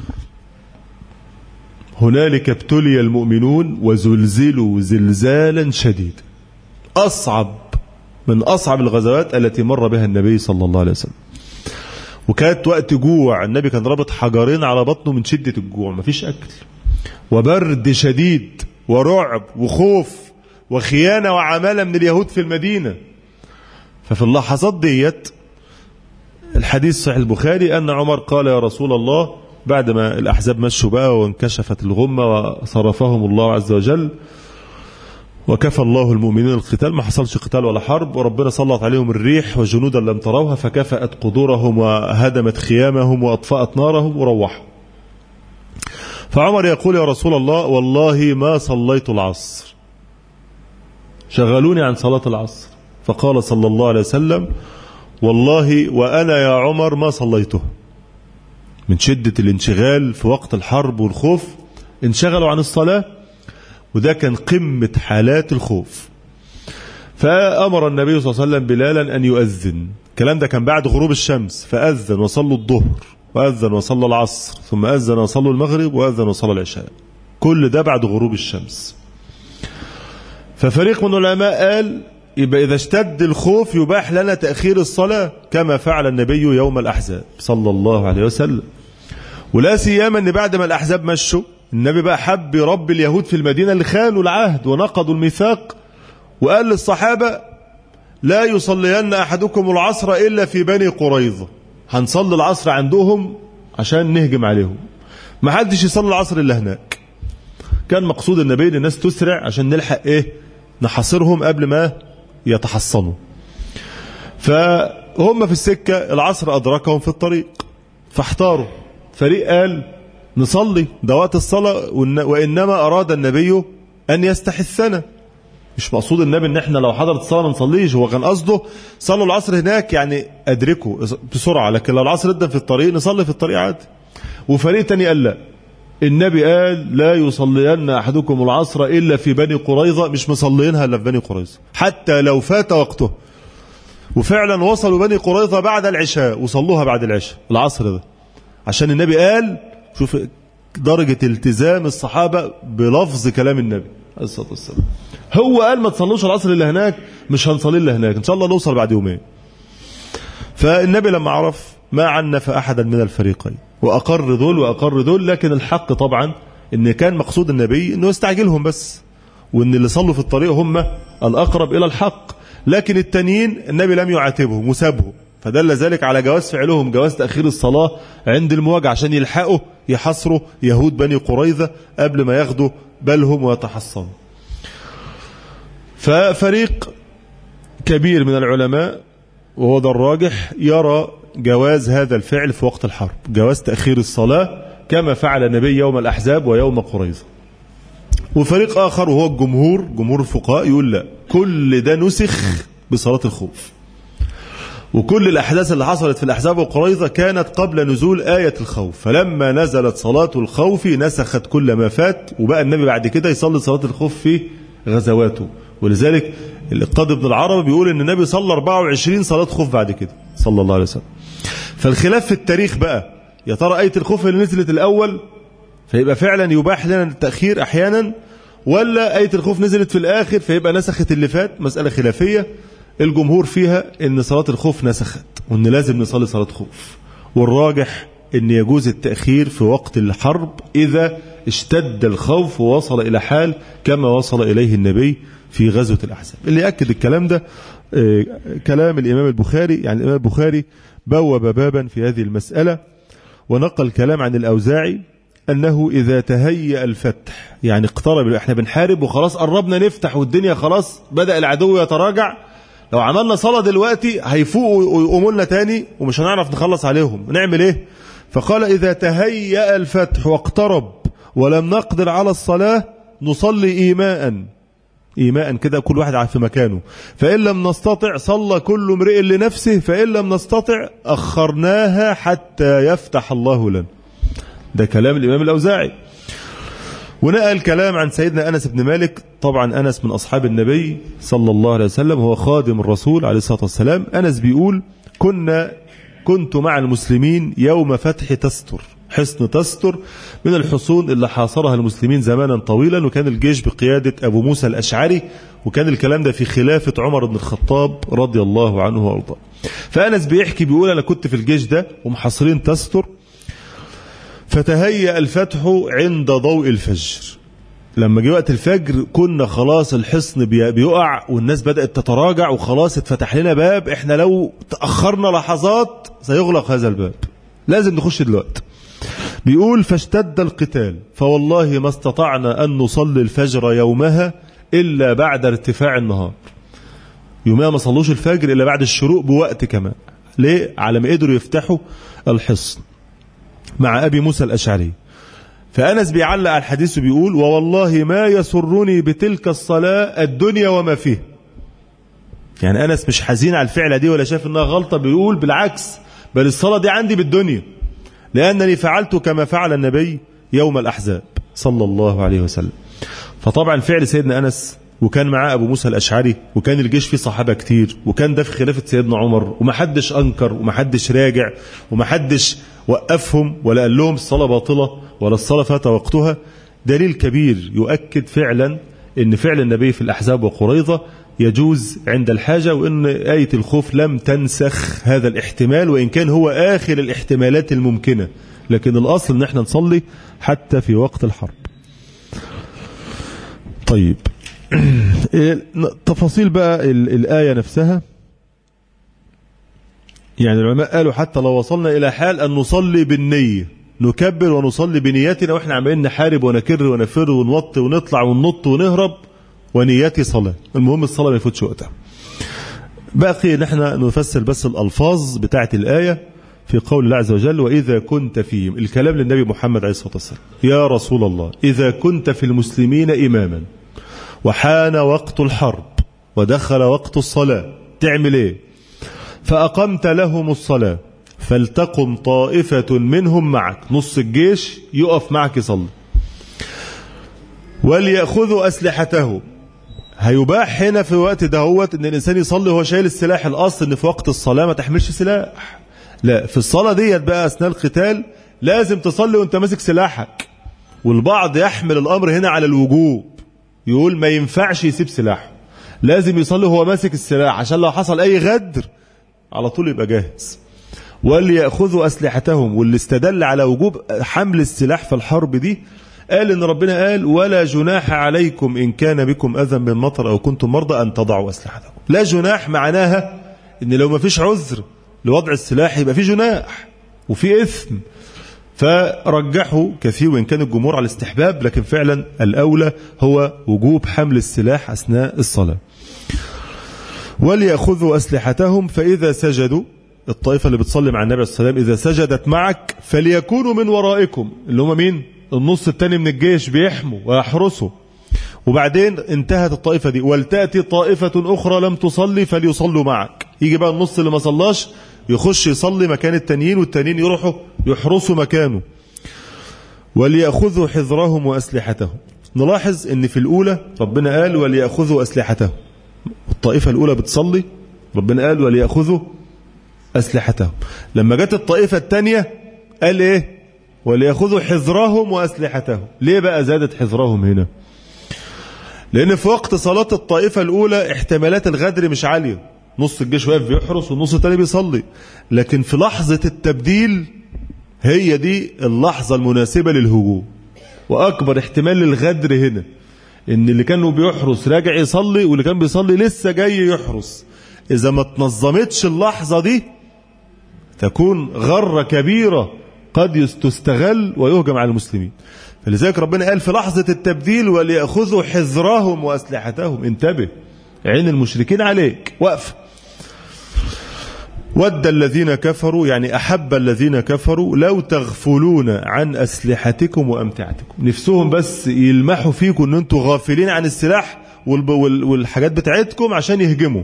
Speaker 1: هنالك ابتلي المؤمنون وزلزلوا زلزالا شديدا. أصعب من أصعب الغزوات التي مر بها النبي صلى الله عليه وسلم. وكانت وقت جوع، النبي كان رابط حجرين على بطنه من شدة الجوع، مفيش أكل، وبرد شديد ورعب وخوف وخيانة وعمالة من اليهود في المدينة. ففي اللحظات ديت الحديث صحيح البخاري أن عمر قال: يا رسول الله، بعدما الأحزاب مشوا بقى وانكشفت الغمة وصرفهم الله عز وجل وكفى الله المؤمنين القتال، ما حصلش قتال ولا حرب، وربنا سلط عليهم الريح وجنودا لم تروها فكفأت قدورهم وهدمت خيامهم وأطفأت نارهم وروحوا. فعمر يقول: يا رسول الله، والله ما صليت العصر، شغلوني عن صلاة العصر. فقال صلى الله عليه وسلم: والله وأنا يا عمر ما صليته. من شدة الانشغال في وقت الحرب والخوف انشغلوا عن الصلاة، وده كان قمة حالات الخوف. فأمر النبي صلى الله عليه وسلم بلالا أن يؤذن. الكلام ده كان بعد غروب الشمس، فأذن وصلوا الظهر وأذن وصلى العصر ثم أذن وصلوا المغرب وأذن وصلى العشاء، كل ده بعد غروب الشمس. ففريق من العلماء قال: يبقى إذا اشتد الخوف يباح لنا تأخير الصلاة كما فعل النبي يوم الأحزاب صلى الله عليه وسلم. ولا سيما أن بعد ما الأحزاب مشوا، النبي بقى حب يربي اليهود في المدينة اللي خانوا العهد ونقضوا الميثاق، وقال للصحابة: لا يصلين أحدكم العصر إلا في بني قريظة. هنصلي العصر عندهم عشان نهجم عليهم، ما حدش يصلي العصر إلا هناك. كان مقصود النبي للناس تسرع عشان نلحق إيه نحاصرهم قبل ما يتحصنوا. فهم في السكة العصر أدركهم في الطريق فاحتاروا. فريق قال: نصلي، ده وقت الصلاة، وإنما أراد النبي أن يستحثنا. مش مقصود النبي ان احنا لو حضرت الصلاة ما نصليش، هو كان قصده صلوا العصر هناك يعني ادركوا بسرعة، لكن لو العصر ادى في الطريق نصلي في الطريق عادي. وفريق تاني قال لا، النبي قال لا يصلين أحدكم العصر إلا في بني قريظة، مش مصلينها إلا في بني قريظة حتى لو فات وقته. وفعلا وصلوا بني قريظة بعد العشاء وصلوها بعد العشاء العصر ده، عشان النبي قال. شوف درجة التزام الصحابة بلفظ كلام النبي عليه الصلاة والسلام. هو قال ما تصلوش العصر اللي هناك، مش هنصلي اللي هناك، إن شاء الله نوصل بعد يومين. فالنبي لما عرف ما عنف أحدا من الفريقين وأقر ذول وأقر ذول، لكن الحق طبعا إن كان مقصود النبي إنه يستعجلهم بس، وإن اللي صلوا في الطريق هم الأقرب إلى الحق، لكن التانيين النبي لم يعاتبهم وسابهم، فدل ذلك على جواز فعلهم، جواز تأخير الصلاة عند المواجهة عشان يلحقوا يحصروا يهود بني قريظة قبل ما ياخدوا بالهم ويتحصنوا. ففريق كبير من العلماء وهو ده الراجح يرى جواز هذا الفعل في وقت الحرب، جواز تأخير الصلاة كما فعل النبي يوم الأحزاب ويوم قريظة. وفريق آخر وهو الجمهور، جمهور الفقهاء، يقول لا، كل ده نسخ بصلاة الخوف، وكل الأحداث اللي حصلت في الأحزاب وقريظة كانت قبل نزول آية الخوف، فلما نزلت صلاة الخوف نسخت كل ما فات، وبقى النبي بعد كده يصلي صلاة الخوف في غزواته. ولذلك القاضي ابن العربي بيقول ان النبي صلى أربعة وعشرين صلاة خوف بعد كده صلى الله عليه وسلم. فالخلاف في التاريخ بقى، يا ترى آية الخوف اللي نزلت الأول فيبقى فعلا يباح لنا التأخير أحيانا، ولا آية الخوف نزلت في الآخر فيبقى نسخت اللي فات؟ مسألة خلافية. الجمهور فيها ان صلاة الخوف نسخت وان لازم نصلي صلاة خوف، والراجح ان يجوز التأخير في وقت الحرب إذا اشتد الخوف ووصل إلى حال كما وصل إليه النبي في غزوة الأحزاب. اللي يأكد الكلام ده اه كلام الإمام البخاري، يعني الإمام البخاري بوب بابا في هذه المسألة ونقل كلام عن الأوزاعي أنه إذا تهيأ الفتح، يعني اقترب، احنا بنحارب وخلاص قربنا نفتح والدنيا خلاص بدأ العدو يتراجع، لو عملنا صلاة دلوقتي هيفوقوا ويقوموا لنا تاني ومش هنعرف نخلص عليهم، نعمل ايه؟ فقال إذا تهيأ الفتح واقترب ولم نقدر على الصلاة نصلي إيماء إيماء كده، كل واحد عارف في مكانه، فإن لم نستطع صلى كل امرئ لنفسه، فإن لم نستطع أخرناها حتى يفتح الله لنا. ده كلام الإمام الأوزاعي. ونقل كلام عن سيدنا أنس بن مالك، طبعا أنس من أصحاب النبي صلى الله عليه وسلم، هو خادم الرسول عليه الصلاة والسلام. أنس بيقول كنا كنت مع المسلمين يوم فتح تستر، حصن تستر من الحصون اللي حاصرها المسلمين زمانا طويلا، وكان الجيش بقيادة أبو موسى الأشعري، وكان الكلام ده في خلافة عمر بن الخطاب رضي الله عنه وارضاه. فأنس بيحكي بيقول أنا كنت في الجيش ده ومحاصرين تستر، فتهيأ الفتح عند ضوء الفجر. لما جه وقت الفجر كنا خلاص الحصن بيقع والناس بدأت تتراجع وخلاص اتفتح لنا باب، احنا لو تأخرنا لحظات سيغلق هذا الباب، لازم نخش دلوقتي. بيقول فاشتد القتال فوالله ما استطعنا أن نصلي الفجر يومها إلا بعد ارتفاع النهار. يومها ما صلوش الفجر إلا بعد الشروق بوقت كمان. ليه؟ على ما قدروا يفتحوا الحصن مع أبي موسى الأشعري. فأنس بيعلق على الحديث وبيقول ووالله ما يسرني بتلك الصلاة الدنيا وما فيه. يعني أنس مش حزين على الفعلة دي ولا شايف إنها غلطة، بيقول بالعكس، بل الصلاة دي عندي بالدنيا، لأنني فعلت كما فعل النبي يوم الأحزاب صلى الله عليه وسلم. فطبعا فعل سيدنا أنس، وكان معاه أبو موسى الأشعري، وكان الجيش فيه صحابة كتير، وكان ده في خلافة سيدنا عمر، ومحدش أنكر ومحدش راجع ومحدش وقفهم ولا قال لهم الصلاة باطلة ولا الصلاة فات وقتها. دليل كبير يؤكد فعلا ان فعل النبي في الأحزاب وقريظة يجوز عند الحاجة، وان آية الخوف لم تنسخ هذا الاحتمال، وإن كان هو آخر الاحتمالات الممكنة، لكن الأصل ان احنا نصلي حتى في وقت الحرب. طيب تفاصيل بقى الآية نفسها. يعني العلماء قالوا حتى لو وصلنا إلى حال أن نصلي بالنية، نكبر ونصلي بنيتنا وإحنا عمالين نحارب ونكر ونفر ونوطي ونطلع وننط ونهرب ونيتي صلاة، المهم الصلاة ما يفوتش وقتها. باقي ان احنا نفسر بس الألفاظ بتاعة الآية في قول الله عز وجل وإذا كنت فيهم، الكلام للنبي محمد عليه الصلاة والسلام، يا رسول الله إذا كنت في المسلمين إماما وحان وقت الحرب ودخل وقت الصلاة تعمل ايه؟ فأقمت لهم الصلاة فلتقم طائفة منهم معك، نص الجيش يقف معك يصلي. وليأخذوا أسلحتهم. هيباح هنا في وقت دهوت ان الانسان يصلي وهو شايل السلاح. الاصل ان في وقت الصلاة ما تحملش سلاح، لا في الصلاة ديت بقى اثناء القتال لازم تصلي وانت ماسك سلاحك. والبعض يحمل الامر هنا على الوجوب، يقول ما ينفعش يسيب سلاحه، لازم يصلي وهو ماسك السلاح عشان لو حصل اي غدر على طول يبقى جاهز. وليأخذوا أسلحتهم. واللي استدل على وجوب حمل السلاح في الحرب دي قال ان ربنا قال ولا جناح عليكم ان كان بكم اذى من مطر او كنتم مرضى ان تضعوا اسلحتكم. لا جناح معناها ان لو ما فيش عذر لوضع السلاح يبقى في جناح وفي اثم. فرجحوا كثير وان كان الجمهور على الاستحباب، لكن فعلا الاولى هو وجوب حمل السلاح اثناء الصلاه. وليأخذوا اسلحتهم فاذا سجدوا، الطائفه اللي بتصلي مع النبي صلى الله عليه وسلم، اذا سجدت معك فليكونوا من ورائكم، اللي هم مين؟ النص الثاني من الجيش بيحموا ويحرسوا. وبعدين انتهت الطائفة دي، ولتأتي طائفة أخرى لم تصلي فليصلوا معك. يجي بقى النص اللي ما صلاش يخش يصلي مكان التانيين، والتانيين يروحوا يحرسوا مكانه. وليأخذوا حذرهم وأسلحتهم. نلاحظ ان في الأولى ربنا قال وليأخذوا أسلحتهم، الطائفة الأولى بتصلي ربنا قال وليأخذوا أسلحتهم. لما جت الطائفة الثانية قال ايه؟ وليأخذوا حذرهم وأسلحتهم. ليه بقى زادت حذرهم هنا؟ لأن في وقت صلاة الطائفة الأولى احتمالات الغدر مش عالية، نص الجيش واقف بيحرس والنص الثاني بيصلي. لكن في لحظة التبديل هي دي اللحظة المناسبة للهجوم، وأكبر احتمال للغدر هنا إن اللي كانوا بيحرس راجع يصلي واللي كان بيصلي لسه جاي يحرس. إذا ما تنظمتش اللحظة دي تكون غرة كبيرة قد تستغل ويهجم على المسلمين. فلذلك ربنا قال في لحظة التبديل وليأخذوا حذرهم وأسلحتهم. انتبه، عين المشركين عليك وقف. ود الذين كفروا، يعني أحب الذين كفروا لو تغفلون عن أسلحتكم وأمتعتكم. نفسهم بس يلمحوا فيكم أن أنتم غافلين عن السلاح والحاجات بتاعتكم عشان يهجموا.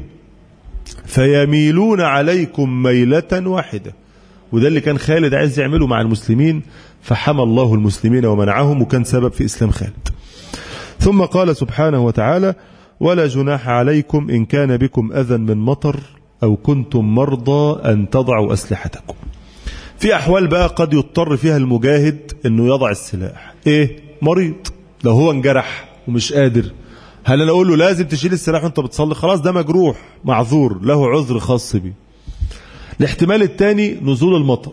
Speaker 1: فيميلون عليكم ميلة واحدة. وده اللي كان خالد عايز يعمله مع المسلمين، فحمى الله المسلمين ومنعهم، وكان سبب في إسلام خالد. ثم قال سبحانه وتعالى ولا جناح عليكم إن كان بكم أذى من مطر أو كنتم مرضى أن تضعوا أسلحتكم. في أحوال بقى قد يضطر فيها المجاهد أنه يضع السلاح. إيه؟ مريض، لو هو انجرح ومش قادر، هل أنا أقول له لازم تشيل السلاح وانت بتصلي؟ خلاص ده مجروح معذور له عذر خاص به. الاحتمال الثاني نزول المطر.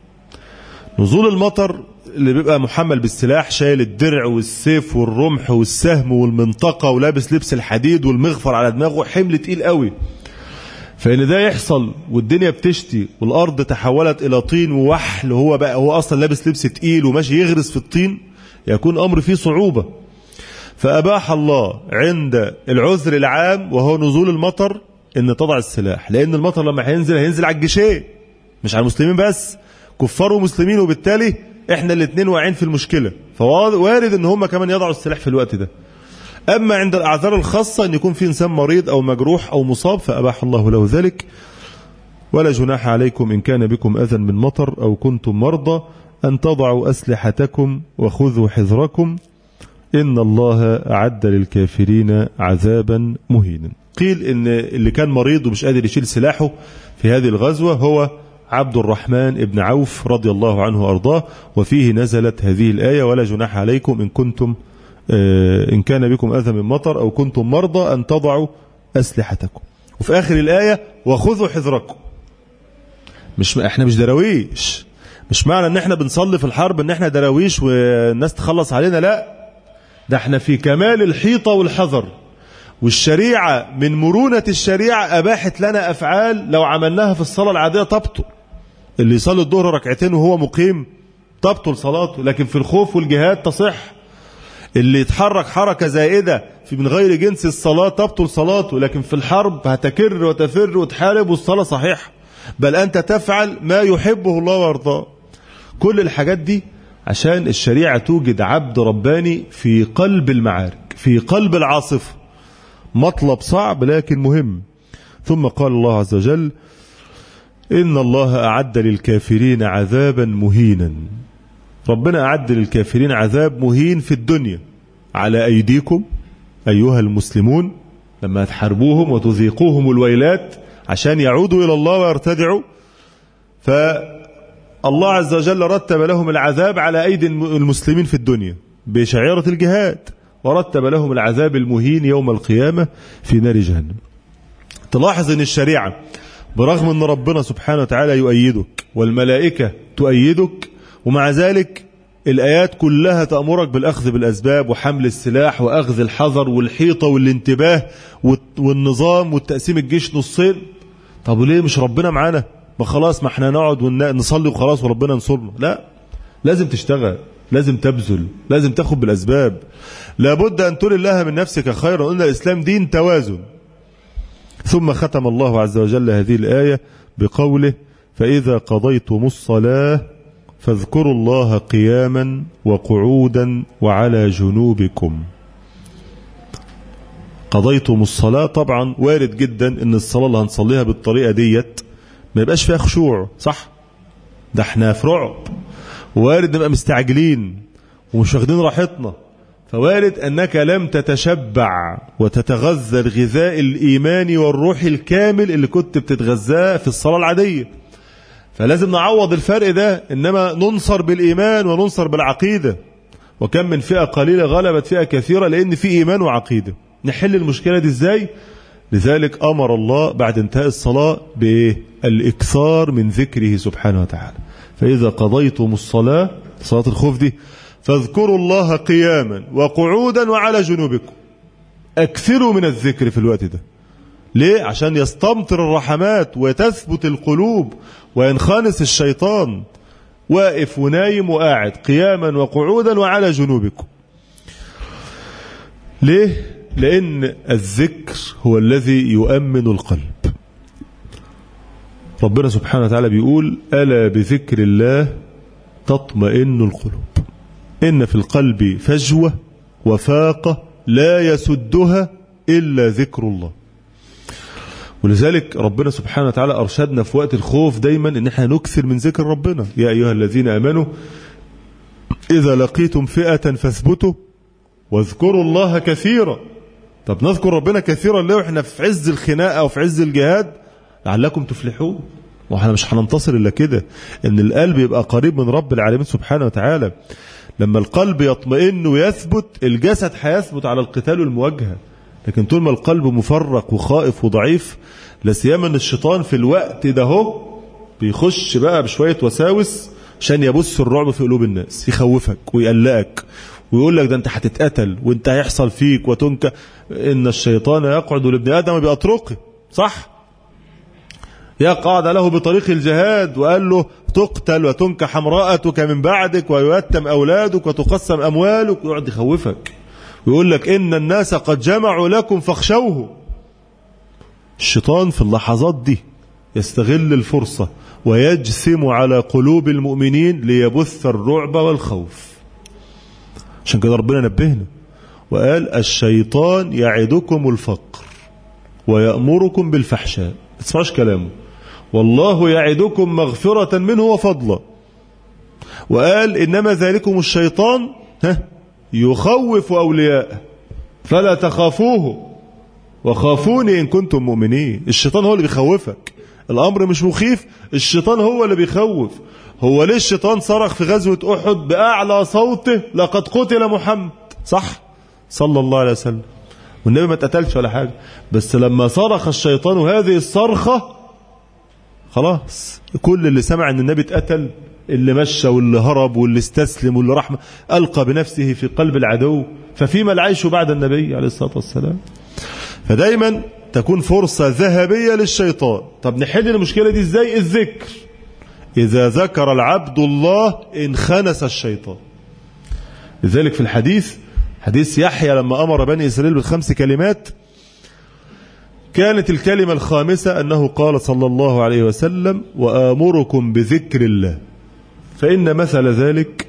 Speaker 1: نزول المطر اللي بيبقى محمل بالسلاح، شايل الدرع والسيف والرمح والسهم والمنطقة ولابس لبس الحديد والمغفر على دماغه، حمل تقيل قوي. فإن ده يحصل والدنيا بتشتي والأرض تحولت إلى طين ووحل، هو بقى هو أصلا لابس لبس تقيل وماشي يغرس في الطين، يكون أمر فيه صعوبة. فأباح الله عند العذر العام وهو نزول المطر ان تضع السلاح، لان المطر لما هينزل هينزل على الجيشين مش على المسلمين بس، كفار ومسلمين، وبالتالي احنا الاثنين واقعين في المشكلة. فوارد ان هم كمان يضعوا السلاح في الوقت ده. اما عند الاعذار الخاصة ان يكون في انسان مريض او مجروح او مصاب فاباح الله له ذلك. ولا جناح عليكم ان كان بكم اذى من مطر او كنتم مرضى ان تضعوا اسلحتكم وخذوا حذركم ان الله اعد للكافرين عذابا مهينا. قيل ان اللي كان مريض ومش قادر يشيل سلاحه في هذه الغزوة هو عبد الرحمن ابن عوف رضي الله عنه وارضاه، وفيه نزلت هذه الآية ولا جناح عليكم إن كنتم إن كان بكم أذى من مطر أو كنتم مرضى أن تضعوا أسلحتكم. وفي آخر الآية وخذوا حذركم. مش احنا مش دراويش، مش معنى ان احنا بنصلي في الحرب ان احنا دراويش والناس تخلص علينا، لا، ده احنا في كمال الحيطة والحذر. والشريعة من مرونة الشريعة أباحت لنا أفعال لو عملناها في الصلاة العادية تبطل. اللي يصلي الظهر ركعتين وهو مقيم تبطل صلاته، لكن في الخوف والجهاد تصح. اللي يتحرك حركة زائدة في من غير جنس الصلاة تبطل صلاته، لكن في الحرب هتكر وتفر وتحارب والصلاة صحيحة، بل أنت تفعل ما يحبه الله ويرضاه. كل الحاجات دي عشان الشريعة توجد عبد رباني في قلب المعارك، في قلب العاصفة. مطلب صعب لكن مهم. ثم قال الله عز وجل إن الله أعد للكافرين عذابا مهينا. ربنا أعد للكافرين عذاب مهين في الدنيا على أيديكم أيها المسلمون لما تحاربوهم وتذيقوهم الويلات عشان يعودوا إلى الله ويرتدعوا، فالله عز وجل رتب لهم العذاب على أيدي المسلمين في الدنيا بشعيرة الجهاد، ورتب لهم العذاب المهين يوم القيامة في نار جهنم. تلاحظ أن الشريعة برغم أن ربنا سبحانه وتعالى يؤيدك والملائكة تؤيدك، ومع ذلك الآيات كلها تأمرك بالأخذ بالأسباب وحمل السلاح وأخذ الحذر والحيطة والانتباه والنظام والتقسيم الجيش نصين. طب ليه مش ربنا معانا؟ ما خلاص ما احنا نقعد ونصلي وخلاص وربنا ينصرنا. لا، لازم تشتغل، لازم تبذل، لازم تاخد بالأسباب، لابد أن تولي الله من نفسك خيرا. قلنا الإسلام دين توازن. ثم ختم الله عز وجل هذه الآية بقوله: فإذا قضيتم الصلاة فاذكروا الله قياما وقعودا وعلى جنوبكم. قضيتم الصلاة، طبعا وارد جدا ان الصلاة اللي هنصليها بالطريقة ديت ما يبقاش فيها خشوع، صح؟ ده احنا في رعب، وارد نبقى مستعجلين ومش واخدين راحتنا، فوارد أنك لم تتشبع وتتغذى الغذاء الإيماني والروحي الكامل اللي كنت بتتغذاه في الصلاة العادية، فلازم نعوض الفرق ده. إنما ننصر بالإيمان وننصر بالعقيدة، وكم من فئة قليلة غلبت فئة كثيرة لأن في إيمان وعقيدة. نحل المشكلة دي إزاي؟ لذلك أمر الله بعد انتهاء الصلاة بالإكثار من ذكره سبحانه وتعالى. فإذا قضيتم الصلاة، صلاة الخوف دي، فاذكروا الله قياما وقعودا وعلى جنوبكم. أكثروا من الذكر في الوقت ده. ليه؟ عشان يستمطر الرحمات وتثبت القلوب وينخنس الشيطان. واقف ونايم وقاعد، قياما وقعودا وعلى جنوبكم. ليه؟ لأن الذكر هو الذي يؤمن القلب. ربنا سبحانه وتعالى بيقول: ألا بذكر الله تطمئن القلوب، إن في القلب فجوة وفاقة لا يسدها إلا ذكر الله. ولذلك ربنا سبحانه وتعالى أرشدنا في وقت الخوف دايما إن احنا نكثر من ذكر ربنا. يا أيها الذين آمنوا إذا لقيتم فئة فاثبتوا واذكروا الله كثيرا. طب نذكر ربنا كثيرا ليه واحنا في عز الخناقة وفي عز الجهاد؟ لعلكم تفلحون. واحنا مش هننتصر إلا كده، إن القلب يبقى قريب من رب العالمين سبحانه وتعالى. لما القلب يطمئن ويثبت، الجسد هيثبت على القتال والمواجهة. لكن طول ما القلب مفرق وخائف وضعيف، لا سيما ان الشيطان في الوقت ده هو بيخش بقى بشوية وساوس عشان يبث الرعب في قلوب الناس، يخوفك ويقلقك ويقول لك ده انت هتتقتل وانت هيحصل فيك وتنك. ان الشيطان يقعد لابن ادم بأطرقه، صح؟ يقعد له بطريق الجهاد وقال له تقتل وتنكح امرأتك من بعدك ويتم أولادك وتقسم أموالك، ويقعد يخوفك ويقول لك إن الناس قد جمعوا لكم فاخشوه. الشيطان في اللحظات دي يستغل الفرصة ويجثم على قلوب المؤمنين ليبث الرعب والخوف. عشان كده ربنا نبهنا وقال: الشيطان يعدكم الفقر ويأمركم بالفحشاء. ما تسمعوش كلامه. والله يعدكم مغفرة منه وفضلا. وقال: إنما ذلكم الشيطان ها يخوف أولياءه فلا تخافوه وخافوني إن كنتم مؤمنين. الشيطان هو اللي بيخوفك، الأمر مش مخيف، الشيطان هو اللي بيخوف. هو ليه الشيطان صرخ في غزوة أحد بأعلى صوته: لقد قتل محمد، صح؟ صلى الله عليه وسلم، والنبي ما اتقتلش ولا حاجة، بس لما صرخ الشيطان هذه الصرخة خلاص كل اللي سمع ان النبي اتقتل، اللي مشى واللي هرب واللي استسلم واللي رحمة ألقى بنفسه في قلب العدو، ففيما العيش بعد النبي عليه الصلاة والسلام. فدايما تكون فرصة ذهبية للشيطان. طب نحل المشكلة دي ازاي؟ الذكر. إذا ذكر العبد الله انخنس الشيطان. لذلك في الحديث، حديث يحيى لما أمر بني إسرائيل بالخمس كلمات، كانت الكلمة الخامسة أنه قال صلى الله عليه وسلم: وآمركم بذكر الله فإن مثل ذلك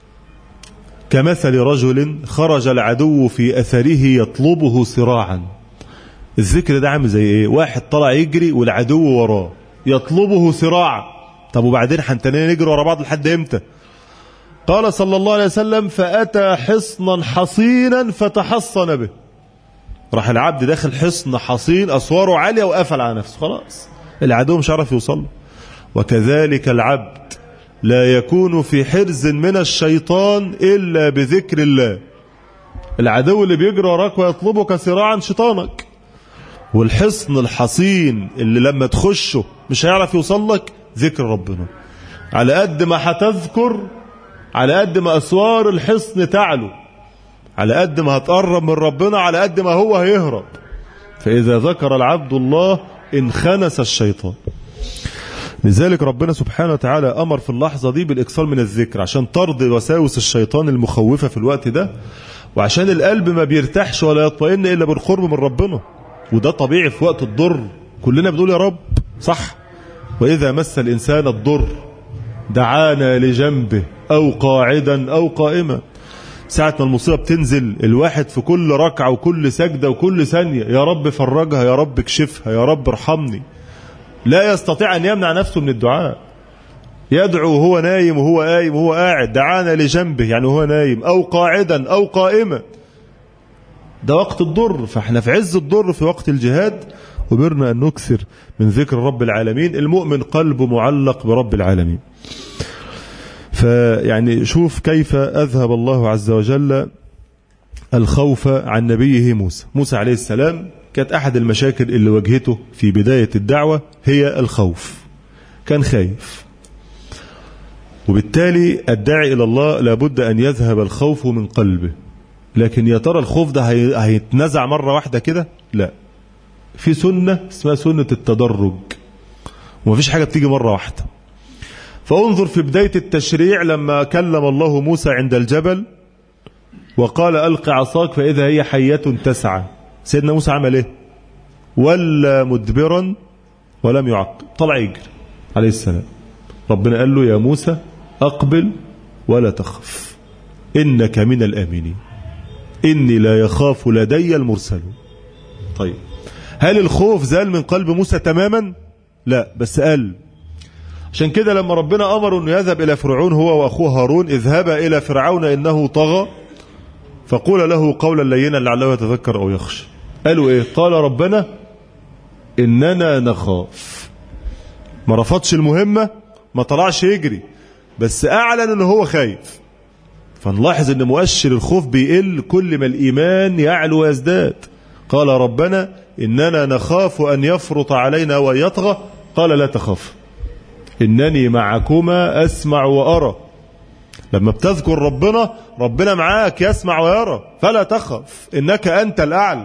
Speaker 1: كمثل رجل خرج العدو في أثره يطلبه سراعا. الذكر ده عامل زي إيه؟ واحد طلع يجري والعدو وراه، يطلبه سراعا. طب وبعدين هنتنين نجري ورا بعض لحد امتى؟ قال صلى الله عليه وسلم فأتى حصنا حصينا فتحصن به. راح العبد داخل حصن حصين أسواره عالية وقفل على نفسه، خلاص العدو مش عارف يوصل. وكذلك العبد لا يكون في حرز من الشيطان إلا بذكر الله. العدو اللي بيجري وراك ويطلبك سراعا شيطانك، والحصن الحصين اللي لما تخشه مش هيعرف يوصل لك ذكر ربنا. على قد ما هتذكر على قد ما أسوار الحصن تعلو، على قد ما هتقرب من ربنا على قد ما هو هيهرب. فإذا ذكر العبد الله انخنس الشيطان. لذلك ربنا سبحانه وتعالى أمر في اللحظة دي بالإكثار من الذكر عشان طرد وساوس الشيطان المخوفة في الوقت ده، وعشان القلب ما بيرتاحش ولا يطمئن إلا بالقرب من ربنا. وده طبيعي في وقت الضر، كلنا بنقول يا رب، صح؟ وإذا مس الإنسان الضر دعانا لجنبه أو قاعدا أو قائما. ساعة ما المصيبة بتنزل الواحد في كل ركعة وكل سجدة وكل ثانية يا رب فرجها، يا رب اكشفها، يا رب ارحمني. لا يستطيع أن يمنع نفسه من الدعاء. يدعو وهو نايم وهو قايم وهو قاعد. دعانا لجنبه يعني هو نايم أو قاعدا أو قائما. ده وقت الضر، فاحنا في عز الضر في وقت الجهاد أمرنا أن نكثر من ذكر رب العالمين. المؤمن قلبه معلق برب العالمين. فيعني شوف كيف أذهب الله عز وجل الخوف عن نبيه موسى. موسى عليه السلام كانت أحد المشاكل اللي واجهته في بداية الدعوة هي الخوف، كان خايف، وبالتالي الداعي إلى الله لابد أن يذهب الخوف من قلبه. لكن يا ترى الخوف ده هيتنزع مرة واحدة كده؟ لا، في سنة اسمها سنة التدرج، ومفيش حاجة بتيجي مرة واحدة. فانظر في بداية التشريع لما كلم الله موسى عند الجبل وقال ألق عصاك فإذا هي حية تسعى. سيدنا موسى عمل ايه؟ ولا مدبرا ولم يعقب، طلع يجري عليه السلام. ربنا قال له يا موسى أقبل ولا تخف إنك من الآمنين إني لا يخاف لدي المرسلون. طيب هل الخوف زال من قلب موسى تماما؟ لا، بس قل. عشان كده لما ربنا أمر أنه يذهب إلى فرعون هو وأخوه هارون، اذهبا إلى فرعون إنه طغى فقول له قولا لينا لعله يتذكر أو يخشى. قالوا إيه؟ قال ربنا إننا نخاف. ما رفضش المهمة، ما طلعش يجري، بس أعلن أنه هو خايف. فنلاحظ أن مؤشر الخوف بيقل كل ما الإيمان يعلو ويزداد. قال ربنا إننا نخاف أن يفرط علينا ويطغى. قال لا تخاف إنني معكما أسمع وأرى. لما بتذكر ربنا ربنا معاك يسمع ويرى، فلا تخف إنك أنت الأعلى.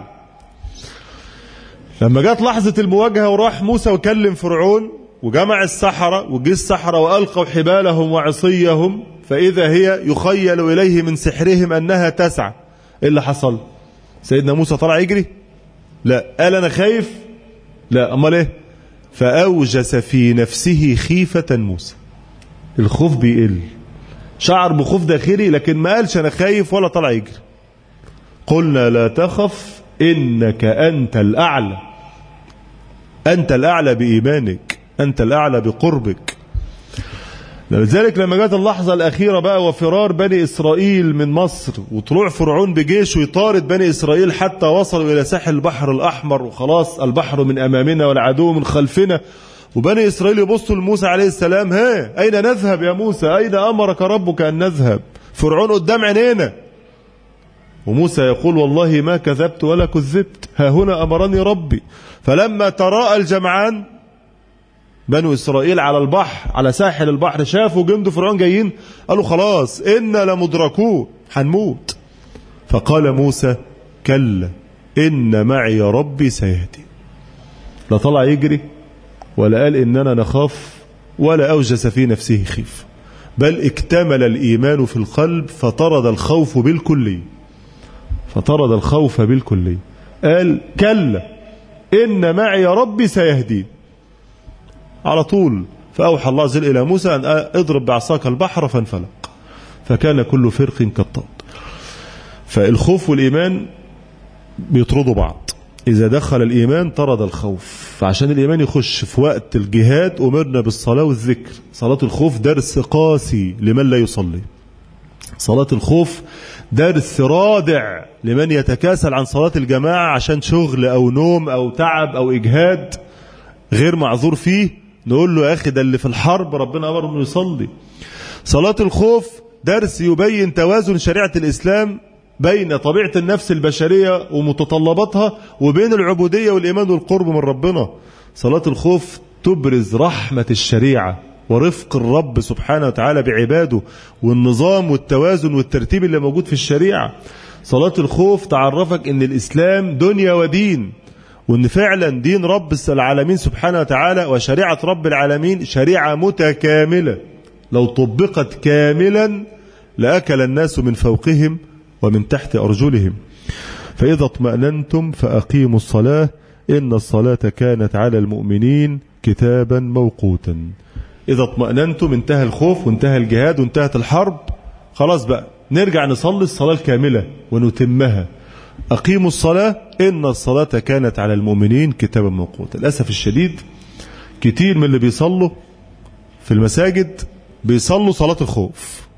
Speaker 1: لما جات لحظة المواجهة وراح موسى وكلم فرعون وجمع السحرة وجي السحرة وألقوا حبالهم وعصيهم فإذا هي يخيل إليه من سحرهم أنها تسعى، إيه اللي حصل؟ سيدنا موسى طلع يجري؟ لا. قال أنا خايف؟ لا. أمال إيه؟ فأوجس في نفسه خيفة موسى. الخوف بيقل، شعر بخوف داخلي لكن ما قالش أنا خايف ولا طلع يجري. قلنا لا تخف إنك أنت الأعلى. أنت الأعلى بإيمانك، أنت الأعلى بقربك. لذلك لما جاءت اللحظة الأخيرة بقى وفرار بني إسرائيل من مصر وطلوع فرعون بجيش ويطارد بني إسرائيل حتى وصلوا إلى ساحل البحر الأحمر، وخلاص البحر من أمامنا والعدو من خلفنا، وبني إسرائيل يبصوا لموسى عليه السلام، ها أين نذهب يا موسى؟ أين أمرك ربك أن نذهب؟ فرعون قدام عينينا. وموسى يقول والله ما كذبت ولا كذبت، ها هنا أمرني ربي. فلما تراءى الجمعان بنو إسرائيل على البحر على ساحل البحر شافوا جند فرعون جايين، قالوا خلاص إنا لمدركون، هنموت. فقال موسى كلا إن معي ربي سيهدي. لا طلع يجري ولا قال إننا نخاف ولا أوجس في نفسه خيف، بل اكتمل الإيمان في القلب فطرد الخوف بالكلي. فطرد الخوف بالكلي. قال كلا إن معي ربي سيهدي على طول. فأوحى الله عز وجل إلى موسى أن اضرب بعصاك البحر فانفلق فكان كل فرق كالطود. فالخوف والإيمان بيطردوا بعض. إذا دخل الإيمان طرد الخوف. فعشان الإيمان يخش في وقت الجهاد أمرنا بالصلاة والذكر. صلاة الخوف درس قاسي لمن لا يصلي، صلاة الخوف درس رادع لمن يتكاسل عن صلاة الجماعة عشان شغل أو نوم أو تعب أو إجهاد غير معذور فيه، نقول له يا أخي ده اللي في الحرب ربنا أمره أنه يصلي. صلاة الخوف درس يبين توازن شريعة الإسلام بين طبيعة النفس البشرية ومتطلباتها وبين العبودية والإيمان والقرب من ربنا. صلاة الخوف تبرز رحمة الشريعة ورفق الرب سبحانه وتعالى بعباده والنظام والتوازن والترتيب اللي موجود في الشريعة. صلاة الخوف تعرفك ان الإسلام دنيا ودين، وان فعلا دين رب العالمين سبحانه وتعالى وشريعة رب العالمين شريعة متكاملة لو طبقت كاملا لأكل الناس من فوقهم ومن تحت أرجلهم. فإذا اطمأننتم فأقيموا الصلاة إن الصلاة كانت على المؤمنين كتابا موقوتا. إذا اطمأننتم انتهى الخوف وانتهى الجهاد وانتهت الحرب، خلاص بقى نرجع نصلي الصلاة الكاملة ونتمها. أقيموا الصلاة إن الصلاة كانت على المؤمنين كتابا موقوتا. للأسف الشديد كتير من اللي بيصلوا في المساجد بيصلوا صلاة الخوف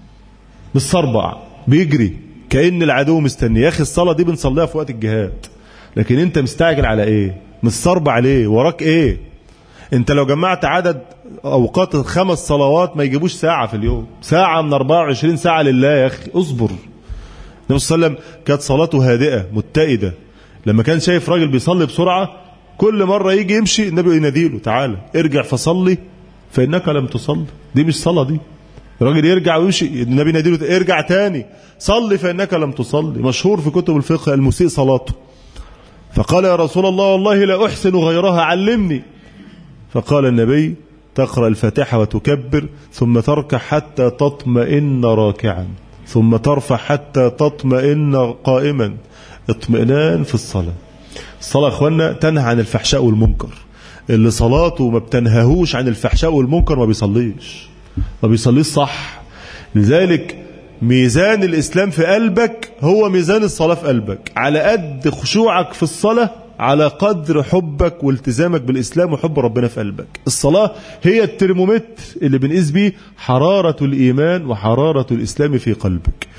Speaker 1: بالصربع، بيجري كأن العدو مستني. يا أخي الصلاة دي بنصليها في وقت الجهاد، لكن أنت مستعجل على إيه؟ متصربع ليه؟ وراك إيه؟ أنت لو جمعت عدد أوقات الخمس صلوات ما يجيبوش ساعة في اليوم، ساعة من أربعة وعشرين ساعة لله. يا أخي اصبر. النبي صلى الله عليه وسلم كانت صلاته هادئة متئدة، لما كان شايف راجل بيصلي بسرعة كل مرة يجي يمشي النبي يناديله تعالى ارجع فصلي فإنك لم تصلي. دي مش صلاة، دي الراجل يرجع ويمشي النبي يناديله ارجع تاني صلي فإنك لم تصلي. مشهور في كتب الفقه المسيء صلاته، فقال يا رسول الله والله لا أحسن غيرها علمني. فقال النبي تقرأ الفاتحة وتكبر ثم تركع حتى تطمئن راكعا ثم ترفع حتى تطمئن قائما. اطمئنان في الصلاة. الصلاة اخوانا تنهى عن الفحشاء والمنكر. اللي صلاته ما بتنهاهوش عن الفحشاء والمنكر ما بيصليش ما بيصليش صح. لذلك ميزان الإسلام في قلبك هو ميزان الصلاة في قلبك. على قد خشوعك في الصلاة على قدر حبك والتزامك بالإسلام وحب ربنا في قلبك. الصلاة هي الترمومتر اللي بنقيس بيه حرارة الإيمان وحرارة الإسلام في قلبك.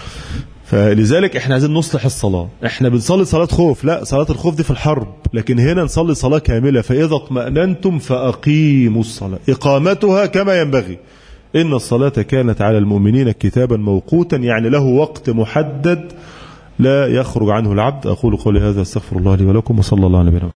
Speaker 1: فلذلك احنا عايزين نصلح الصلاة. احنا بنصلي صلاة خوف، لا صلاة الخوف دي في الحرب، لكن هنا نصلي صلاة كاملة. فإذا اطمأننتم فأقيموا الصلاة إقامتها كما ينبغي. إن الصلاة كانت على المؤمنين كتابا موقوتا، يعني له وقت محدد لا يخرج عنه العبد. أقول قولي هذا استغفر الله لي ولكم وصلى الله على نبينا.